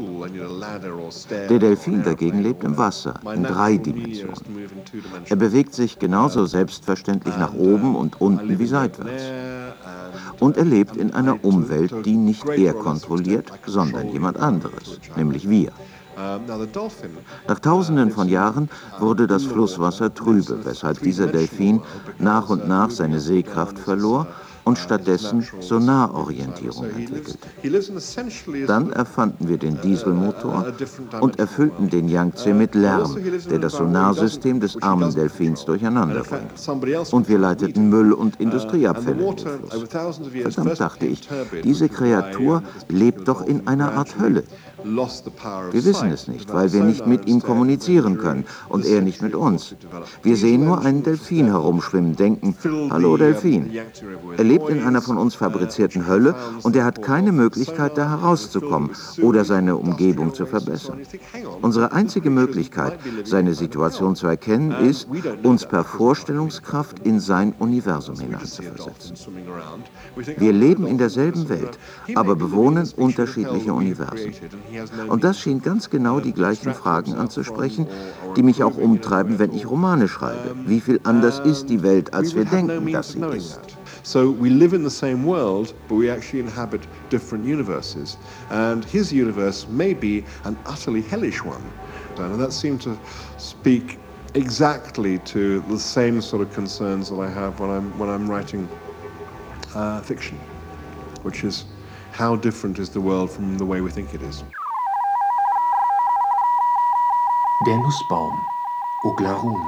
Der Delfin dagegen lebt im Wasser, in 3 Dimensionen. Er bewegt sich genauso selbstverständlich nach oben und unten wie seitwärts. Und er lebt in einer Umwelt, die nicht er kontrolliert, sondern jemand anderes, nämlich wir. Nach Tausenden von Jahren wurde das Flusswasser trübe, weshalb dieser Delfin nach und nach seine Sehkraft verlor und stattdessen Sonarorientierung entwickelte. Dann erfanden wir den Dieselmotor und erfüllten den Yangtze mit Lärm, der das Sonarsystem des armen Delfins durcheinander bringt. Und wir leiteten Müll und Industrieabfälle in den Fluss. Verdammt, dachte ich, diese Kreatur lebt doch in einer Art Hölle. Wir wissen es nicht, weil wir nicht mit ihm kommunizieren können und er nicht mit uns. Wir sehen nur einen Delfin herumschwimmen, denken, hallo Delfin. Er lebt in einer von uns fabrizierten Hölle und er hat keine Möglichkeit, da herauszukommen oder seine Umgebung zu verbessern. Unsere einzige Möglichkeit, seine Situation zu erkennen, ist, uns per Vorstellungskraft in sein Universum hineinzuversetzen. Wir leben in derselben Welt, aber bewohnen unterschiedliche Universen. Und das schien ganz genau die gleichen Fragen anzusprechen, die mich auch umtreiben, wenn ich Romane schreibe. Wie viel anders ist die Welt, als wir denken, dass sie ist? So we live in the same world, but we actually inhabit different universes. And his universe may be an utterly hellish one. And that seemed to speak exactly to the same sort of concerns that I have when I'm writing fiction, which is how different is the world from the way we think it is. Der Nussbaum, Oglarun.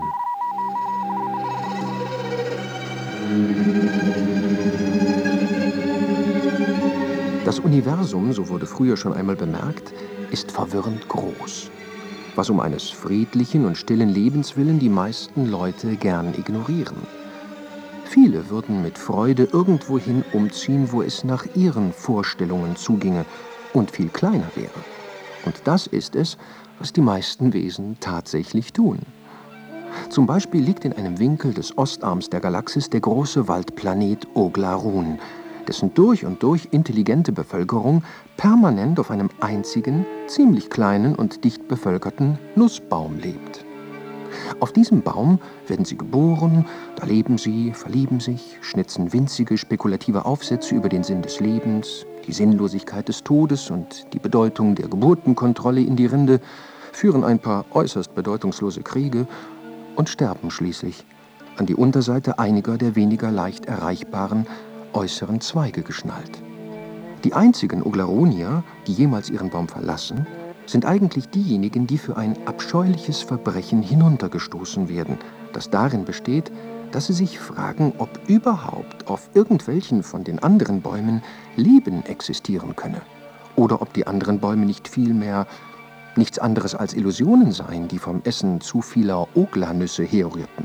Das Universum, so wurde früher schon einmal bemerkt, ist verwirrend groß, was um eines friedlichen und stillen Lebens willen die meisten Leute gern ignorieren. Viele würden mit Freude irgendwohin umziehen, wo es nach ihren Vorstellungen zuginge und viel kleiner wäre. Und das ist es, was die meisten Wesen tatsächlich tun. Zum Beispiel liegt in einem Winkel des Ostarms der Galaxis der große Waldplanet Oglarun, dessen durch und durch intelligente Bevölkerung permanent auf einem einzigen, ziemlich kleinen und dicht bevölkerten Nussbaum lebt. Auf diesem Baum werden sie geboren, da leben sie, verlieben sich, schnitzen winzige spekulative Aufsätze über den Sinn des Lebens, die Sinnlosigkeit des Todes und die Bedeutung der Geburtenkontrolle in die Rinde, führen ein paar äußerst bedeutungslose Kriege und sterben schließlich, an die Unterseite einiger der weniger leicht erreichbaren äußeren Zweige geschnallt. Die einzigen Oglarunier, die jemals ihren Baum verlassen, sind eigentlich diejenigen, die für ein abscheuliches Verbrechen hinuntergestoßen werden, das darin besteht, dass sie sich fragen, ob überhaupt auf irgendwelchen von den anderen Bäumen Leben existieren könne oder ob die anderen Bäume nicht vielmehr nichts anderes als Illusionen seien, die vom Essen zu vieler Oglarnüsse herrührten.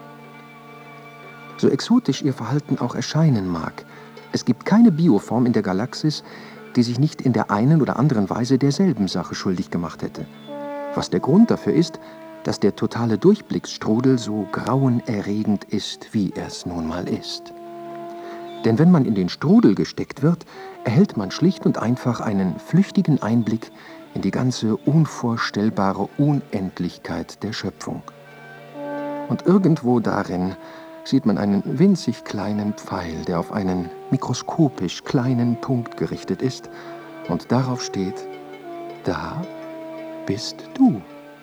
So exotisch ihr Verhalten auch erscheinen mag, es gibt keine Bioform in der Galaxis, die sich nicht in der einen oder anderen Weise derselben Sache schuldig gemacht hätte. Was der Grund dafür ist, dass der totale Durchblicksstrudel so grauenerregend ist, wie er es nun mal ist. Denn wenn man in den Strudel gesteckt wird, erhält man schlicht und einfach einen flüchtigen Einblick in die ganze unvorstellbare Unendlichkeit der Schöpfung. Und irgendwo darin sieht man einen winzig kleinen Pfeil, der auf einen mikroskopisch kleinen Punkt gerichtet ist und darauf steht: Da bist du.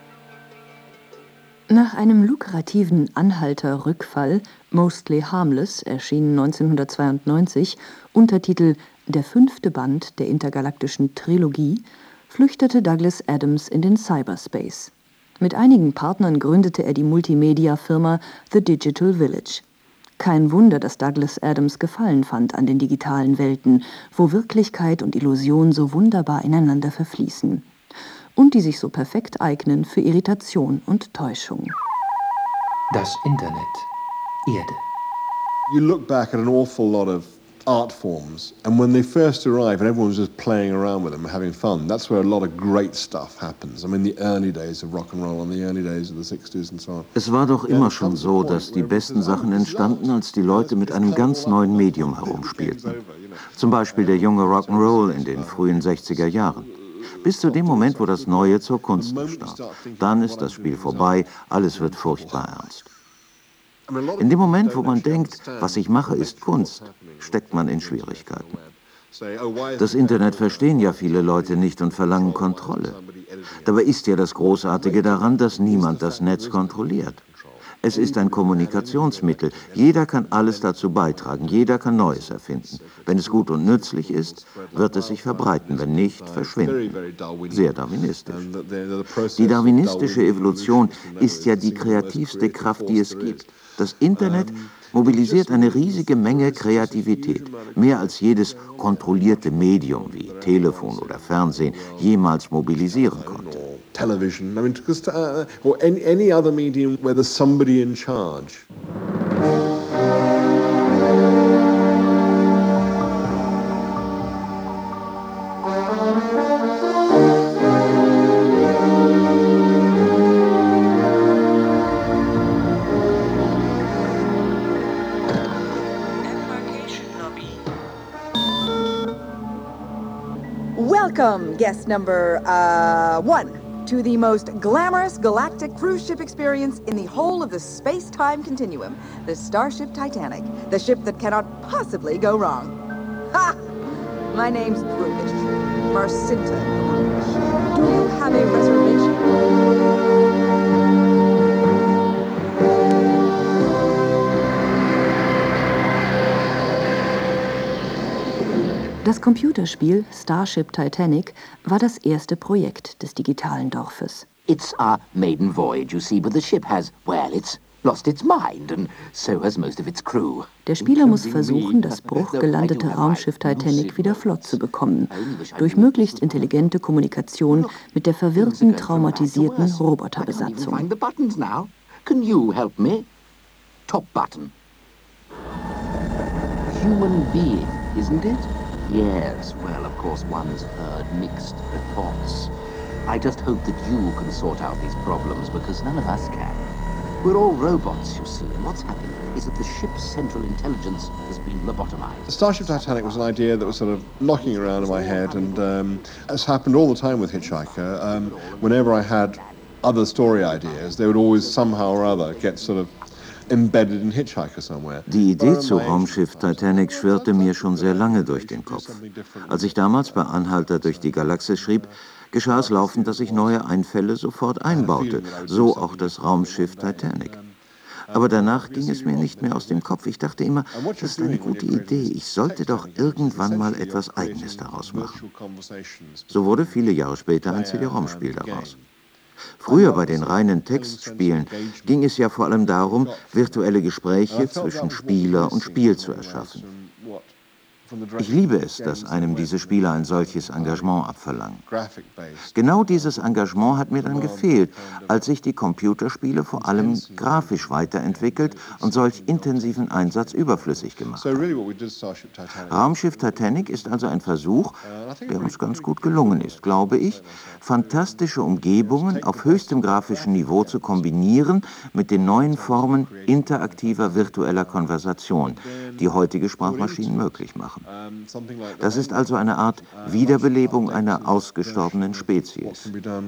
Nach einem lukrativen Anhalter-Rückfall, Mostly Harmless, erschien 1992, Untertitel Der 5. Band der intergalaktischen Trilogie, flüchtete Douglas Adams in den Cyberspace. Mit einigen Partnern gründete er die Multimedia-Firma The Digital Village. Kein Wunder, dass Douglas Adams Gefallen fand an den digitalen Welten, wo Wirklichkeit und Illusion so wunderbar ineinander verfließen und die sich so perfekt eignen für Irritation und Täuschung. Das Internet. Erde. You look back at an awful lot of art forms, and when they first arrive and everyone's just playing around with them, having fun, that's where a lot of great stuff happens. I mean, the early days of rock and roll and the early days of the 60s and so on. Es war doch immer schon so, dass die besten Sachen entstanden, als die Leute mit einem ganz neuen Medium herumspielten. Zum Beispiel der junge Rock'n'Roll in den frühen 60er Jahren. Bis zu dem Moment, wo das Neue zur Kunst erstarrt. Dann ist das Spiel vorbei, alles wird furchtbar ernst. In dem Moment, wo man denkt, was ich mache, ist Kunst, steckt man in Schwierigkeiten. Das Internet verstehen ja viele Leute nicht und verlangen Kontrolle. Dabei ist ja das Großartige daran, dass niemand das Netz kontrolliert. Es ist ein Kommunikationsmittel. Jeder kann alles dazu beitragen, jeder kann Neues erfinden. Wenn es gut und nützlich ist, wird es sich verbreiten, wenn nicht, verschwinden. Sehr darwinistisch. Die darwinistische Evolution ist ja die kreativste Kraft, die es gibt. Das Internet mobilisiert eine riesige Menge Kreativität, mehr als jedes kontrollierte Medium wie Telefon oder Fernsehen jemals mobilisieren konnte. Television, I mean, or any other medium where there's somebody in charge. Welcome, guest number 1, to the most glamorous galactic cruise ship experience in the whole of the space-time continuum, the Starship Titanic, the ship that cannot possibly go wrong. Ha! My name's Brutish, Marcinta Brutish. Do you have a reservation? Das Computerspiel Starship Titanic war das erste Projekt des digitalen Dorfes. It's our maiden voyage, you see, but the ship has, well, it's lost its mind, and so has most of its crew. Der Spieler muss versuchen, das bruchgelandete Raumschiff Titanic wieder flott zu bekommen, durch möglichst intelligente Kommunikation mit der verwirrten, traumatisierten Roboterbesatzung. Can you help me? Top button. Human being, isn't it? Yes, well, of course, one's heard mixed reports. I just hope that you can sort out these problems, because none of us can. We're all robots, you see, and what's happened is that the ship's central intelligence has been lobotomized. The Starship Titanic was an idea that was sort of knocking around in my head, and it's happened all the time with Hitchhiker. Whenever I had other story ideas, they would always somehow or other get sort of embedded in Hitchhiker somewhere. Die Idee zu Raumschiff Titanic schwirrte mir schon sehr lange durch den Kopf. Als ich damals bei Anhalter durch die Galaxis schrieb, geschah es laufend, dass ich neue Einfälle sofort einbaute, so auch das Raumschiff Titanic. Aber danach ging es mir nicht mehr aus dem Kopf. Ich dachte immer, das ist eine gute Idee. Ich sollte doch irgendwann mal etwas Eigenes daraus machen. So wurde viele Jahre später ein CD-ROM-Spiel daraus. Früher bei den reinen Textspielen ging es ja vor allem darum, virtuelle Gespräche zwischen Spieler und Spiel zu erschaffen. Ich liebe es, dass einem diese Spiele ein solches Engagement abverlangen. Genau dieses Engagement hat mir dann gefehlt, als sich die Computerspiele vor allem grafisch weiterentwickelt und solch intensiven Einsatz überflüssig gemacht haben. Raumschiff Titanic ist also ein Versuch, der uns ganz gut gelungen ist, glaube ich, fantastische Umgebungen auf höchstem grafischen Niveau zu kombinieren mit den neuen Formen interaktiver virtueller Konversation, die heutige Sprachmaschinen möglich machen. Das ist also eine Art Wiederbelebung einer ausgestorbenen Spezies.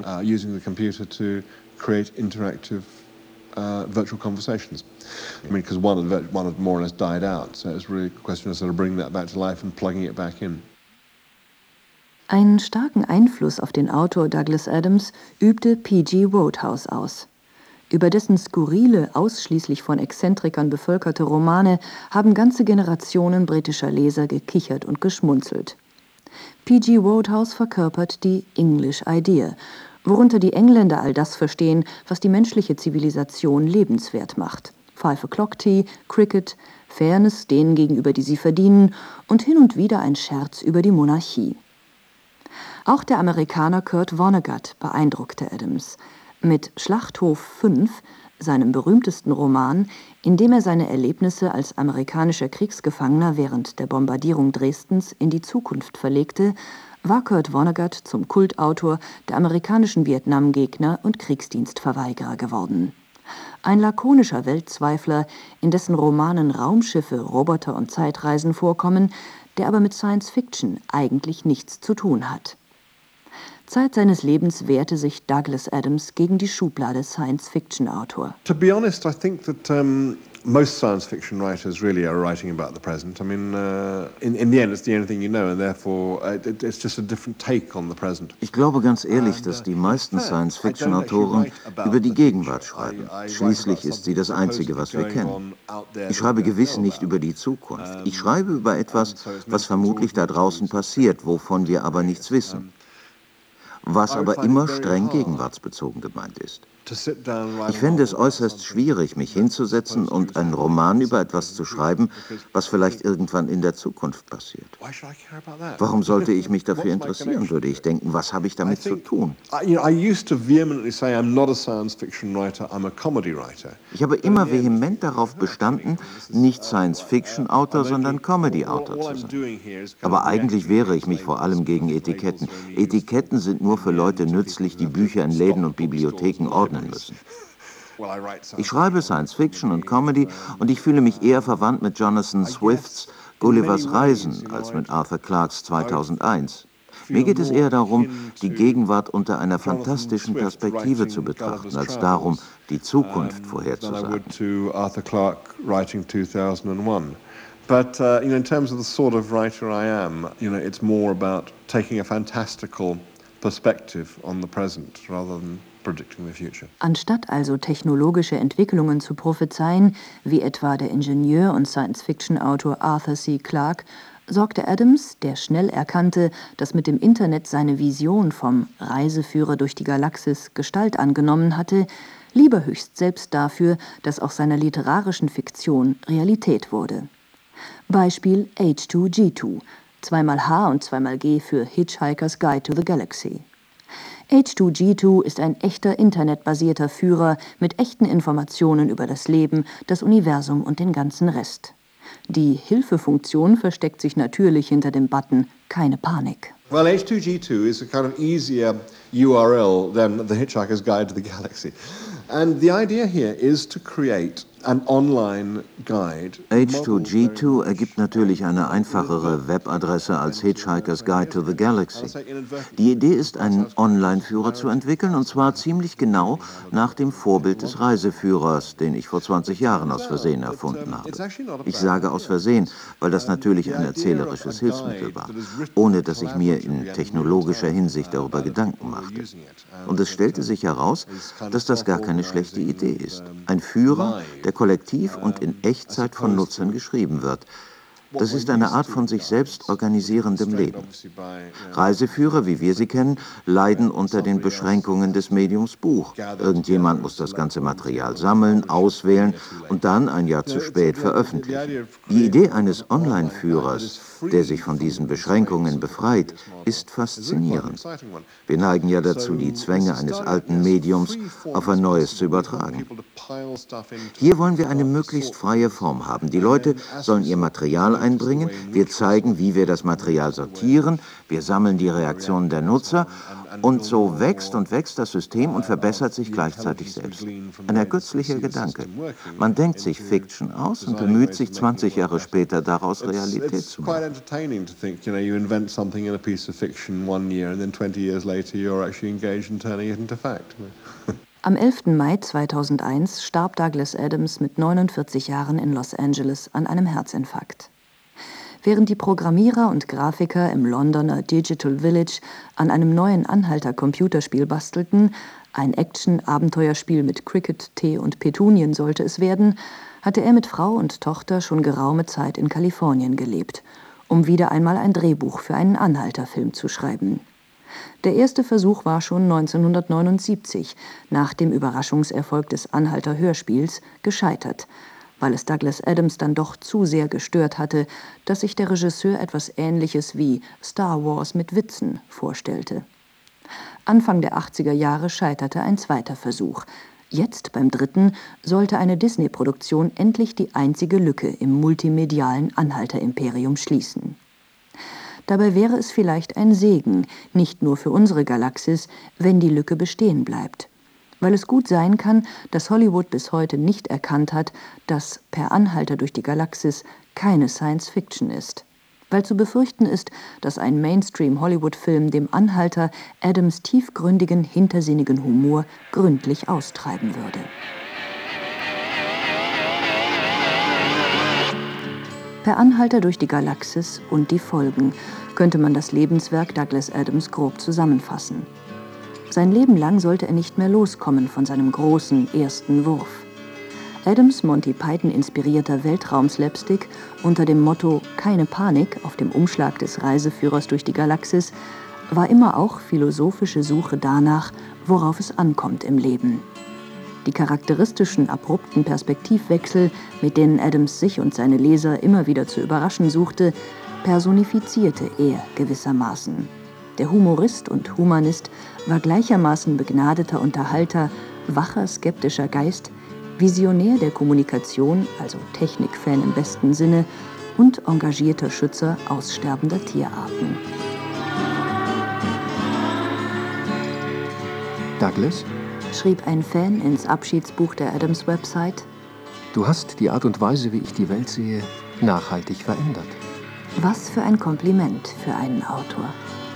Virtual conversations. I mean, because one had more or less died out, so it's really a question of sort of bringing that back to life and plugging it back in. Einen starken Einfluss auf den Autor Douglas Adams übte P.G. Wodehouse aus. Über dessen skurrile, ausschließlich von Exzentrikern bevölkerte Romane haben ganze Generationen britischer Leser gekichert und geschmunzelt. P.G. Wodehouse verkörpert die English Idea, worunter die Engländer all das verstehen, was die menschliche Zivilisation lebenswert macht. 5-o'clock-Tea, Cricket, Fairness denen gegenüber, die sie verdienen, und hin und wieder ein Scherz über die Monarchie. Auch der Amerikaner Kurt Vonnegut beeindruckte Adams. Mit Schlachthof 5, seinem berühmtesten Roman, in dem er seine Erlebnisse als amerikanischer Kriegsgefangener während der Bombardierung Dresdens in die Zukunft verlegte, war Kurt Vonnegut zum Kultautor der amerikanischen Vietnamgegner und Kriegsdienstverweigerer geworden. Ein lakonischer Weltzweifler, in dessen Romanen Raumschiffe, Roboter und Zeitreisen vorkommen, der aber mit Science Fiction eigentlich nichts zu tun hat. Zeit seines Lebens wehrte sich Douglas Adams gegen die Schublade Science-Fiction-Autor. To be honest, I think that most science fiction writers really are writing about the present. I mean, in the end, it's the only thing you know, and therefore it's just a different take on the present. Ich glaube ganz ehrlich, dass die meisten Science-Fiction-Autoren über die Gegenwart schreiben. Schließlich ist sie das Einzige, was wir kennen. Ich schreibe gewiss nicht über die Zukunft. Ich schreibe über etwas, was vermutlich da draußen passiert, wovon wir aber nichts wissen. Was aber immer streng gegenwartsbezogen gemeint ist. Ich fände es äußerst schwierig, mich hinzusetzen und einen Roman über etwas zu schreiben, was vielleicht irgendwann in der Zukunft passiert. Warum sollte ich mich dafür interessieren, würde ich denken, was habe ich damit zu tun? Ich habe immer vehement darauf bestanden, nicht Science-Fiction-Autor, sondern Comedy-Autor zu sein. Aber eigentlich wehre ich mich vor allem gegen Etiketten. Etiketten sind nur für Leute nützlich, die Bücher in Läden und Bibliotheken ordnen müssen. Ich schreibe Science-Fiction und Comedy und ich fühle mich eher verwandt mit Jonathan Swifts Gullivers Reisen als mit Arthur Clarkes 2001. Mir geht es eher darum, die Gegenwart unter einer fantastischen Perspektive zu betrachten, als darum, die Zukunft vorherzusagen. But in terms of the sort of writer I am, it's more about taking a fantastical perspective on the present rather than predicting the future. Anstatt also technologische Entwicklungen zu prophezeien, wie etwa der Ingenieur und Science-Fiction-Autor Arthur C. Clarke, sorgte Adams, der schnell erkannte, dass mit dem Internet seine Vision vom Reiseführer durch die Galaxis Gestalt angenommen hatte, lieber höchst selbst dafür, dass auch seiner literarischen Fiktion Realität wurde. Beispiel H2G2, zweimal H und zweimal G für Hitchhiker's Guide to the Galaxy. H2G2 ist ein echter internetbasierter Führer mit echten Informationen über das Leben, das Universum und den ganzen Rest. Die Hilfefunktion versteckt sich natürlich hinter dem Button »Keine Panik«. Well, H2G2 is a kind of easier URL than the Hitchhiker's Guide to the Galaxy. And the idea here is to create an online guide. H2G2 ergibt natürlich eine einfachere Webadresse als Hitchhiker's Guide to the Galaxy. Die Idee ist, einen Online-Führer zu entwickeln, und zwar ziemlich genau nach dem Vorbild des Reiseführers, den ich vor 20 Jahren aus Versehen erfunden habe. Ich sage aus Versehen, weil das natürlich ein erzählerisches Hilfsmittel war, ohne dass ich mir in technologischer Hinsicht darüber Gedanken machte. Und es stellte sich heraus, dass das gar keine schlechte Idee ist. Ein Führer, der kollektiv und in Echtzeit von Nutzern geschrieben wird. Das ist eine Art von sich selbst organisierendem Leben. Reiseführer, wie wir sie kennen, leiden unter den Beschränkungen des Mediums Buch. Irgendjemand muss das ganze Material sammeln, auswählen und dann ein Jahr zu spät veröffentlichen. Die Idee eines Online-Führers, der sich von diesen Beschränkungen befreit, ist faszinierend. Wir neigen ja dazu, die Zwänge eines alten Mediums auf ein neues zu übertragen. Hier wollen wir eine möglichst freie Form haben. Die Leute sollen ihr Material einbringen, wir zeigen, wie wir das Material sortieren, wir sammeln die Reaktionen der Nutzer und so wächst und wächst das System und verbessert sich gleichzeitig selbst. Ein ergötzlicher Gedanke. Man denkt sich Fiction aus und bemüht sich 20 Jahre später daraus Realität zu machen. Entertaining to think, you invent something in a piece of fiction 1 year and then 20 years later you're actually engaged in turning it into fact. Am 11. Mai 2001 starb Douglas Adams mit 49 Jahren in Los Angeles an einem Herzinfarkt. Während die Programmierer und Grafiker im Londoner Digital Village an einem neuen Anhalter-Computerspiel bastelten, ein Action-Abenteuerspiel mit Cricket, Tee und Petunien sollte es werden, hatte er mit Frau und Tochter schon geraume Zeit in Kalifornien gelebt, um wieder einmal ein Drehbuch für einen Anhalterfilm zu schreiben. Der erste Versuch war schon 1979, nach dem Überraschungserfolg des Anhalter-Hörspiels, gescheitert, weil es Douglas Adams dann doch zu sehr gestört hatte, dass sich der Regisseur etwas Ähnliches wie Star Wars mit Witzen vorstellte. Anfang der 80er Jahre scheiterte ein zweiter Versuch. Jetzt, beim dritten, sollte eine Disney-Produktion endlich die einzige Lücke im multimedialen Anhalter-Imperium schließen. Dabei wäre es vielleicht ein Segen, nicht nur für unsere Galaxis, wenn die Lücke bestehen bleibt. Weil es gut sein kann, dass Hollywood bis heute nicht erkannt hat, dass Per Anhalter durch die Galaxis keine Science-Fiction ist. Weil zu befürchten ist, dass ein Mainstream-Hollywood-Film dem Anhalter Adams tiefgründigen, hintersinnigen Humor gründlich austreiben würde. Per Anhalter durch die Galaxis und die Folgen könnte man das Lebenswerk Douglas Adams grob zusammenfassen. Sein Leben lang sollte er nicht mehr loskommen von seinem großen ersten Wurf. Adams' Monty Python-inspirierter Weltraumslapstick unter dem Motto »Keine Panik« auf dem Umschlag des Reiseführers durch die Galaxis war immer auch philosophische Suche danach, worauf es ankommt im Leben. Die charakteristischen, abrupten Perspektivwechsel, mit denen Adams sich und seine Leser immer wieder zu überraschen suchte, personifizierte er gewissermaßen. Der Humorist und Humanist war gleichermaßen begnadeter Unterhalter, wacher, skeptischer Geist, Visionär der Kommunikation, also Technikfan im besten Sinne, und engagierter Schützer aussterbender Tierarten. Douglas? Schrieb ein Fan ins Abschiedsbuch der Adams-Website. Du hast die Art und Weise, wie ich die Welt sehe, nachhaltig verändert. Was für ein Kompliment für einen Autor.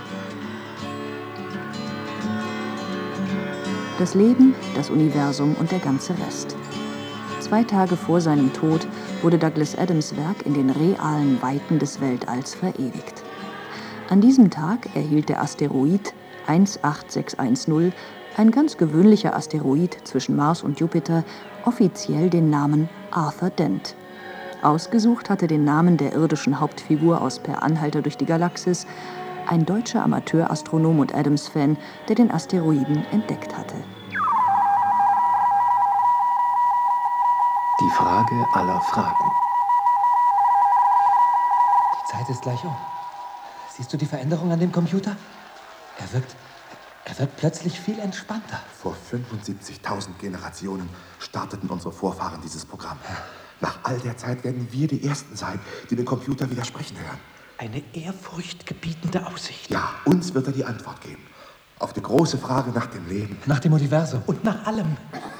Das Leben, das Universum und der ganze Rest. 2 Tage vor seinem Tod wurde Douglas Adams' Werk in den realen Weiten des Weltalls verewigt. An diesem Tag erhielt der Asteroid 18610, ein ganz gewöhnlicher Asteroid zwischen Mars und Jupiter, offiziell den Namen Arthur Dent. Ausgesucht hatte den Namen der irdischen Hauptfigur aus Per Anhalter durch die Galaxis ein deutscher Amateurastronom und Adams-Fan, der den Asteroiden entdeckt hatte. Die Frage aller Fragen. Die Zeit ist gleich um. Siehst du die Veränderung an dem Computer? Er wirkt plötzlich viel entspannter. Vor 75.000 Generationen starteten unsere Vorfahren dieses Programm. Nach all der Zeit werden wir die Ersten sein, die den Computer widersprechen hören. Eine ehrfurchtgebietende Aussicht. Ja, uns wird er die Antwort geben. Auf die große Frage nach dem Leben. Nach dem Universum. Und nach allem.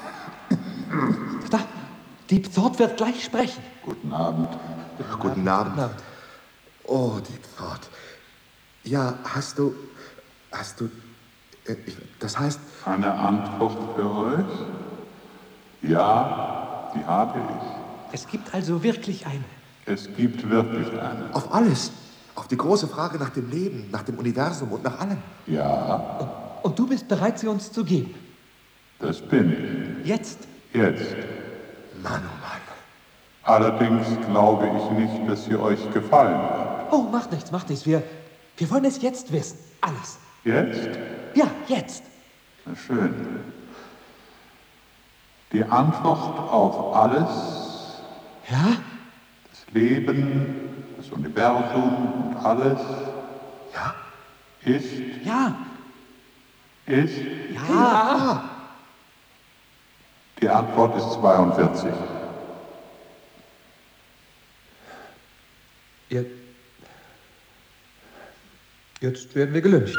Da, Deep Thought wird gleich sprechen. Guten Abend. Guten Abend. Oh, Deep Thought. Ja, hast du, das heißt... Eine Antwort für euch? Ja, die habe ich. Es gibt also wirklich eine. Es gibt wirklich eine. Auf alles. Auf die große Frage nach dem Leben, nach dem Universum und nach allem. Ja. Und du bist bereit, sie uns zu geben? Das bin ich. Jetzt? Jetzt. Mann, oh Mann. Allerdings glaube ich nicht, dass sie euch gefallen wird. Oh, macht nichts. Wir wollen es jetzt wissen. Alles. Jetzt? Ja, jetzt. Na schön. Die Antwort auf alles. Ja? Das Leben, das Universum und alles. Ja? Ist. Ja. Ist. Ja. Die Antwort ist 42. Jetzt werden wir gelünscht.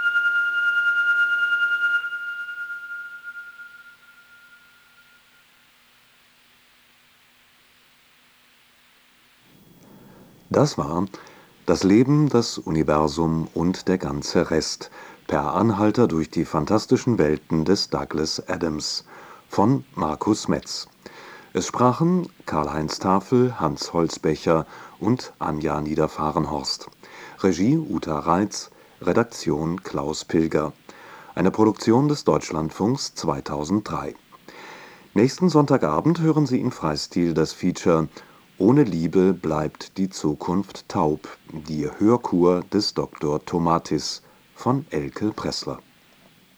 Das war Das Leben, das Universum und der ganze Rest, Per Anhalter durch die fantastischen Welten des Douglas Adams von Markus Metz. Es sprachen Karl-Heinz Tafel, Hans Holzbecher und Anja Niederfahrenhorst. Regie Uta Reitz, Redaktion Klaus Pilger. Eine Produktion des Deutschlandfunks 2003. Nächsten Sonntagabend hören Sie im Freistil das Feature Ohne Liebe bleibt die Zukunft taub. Die Hörkur des Dr. Tomatis von Elke Pressler.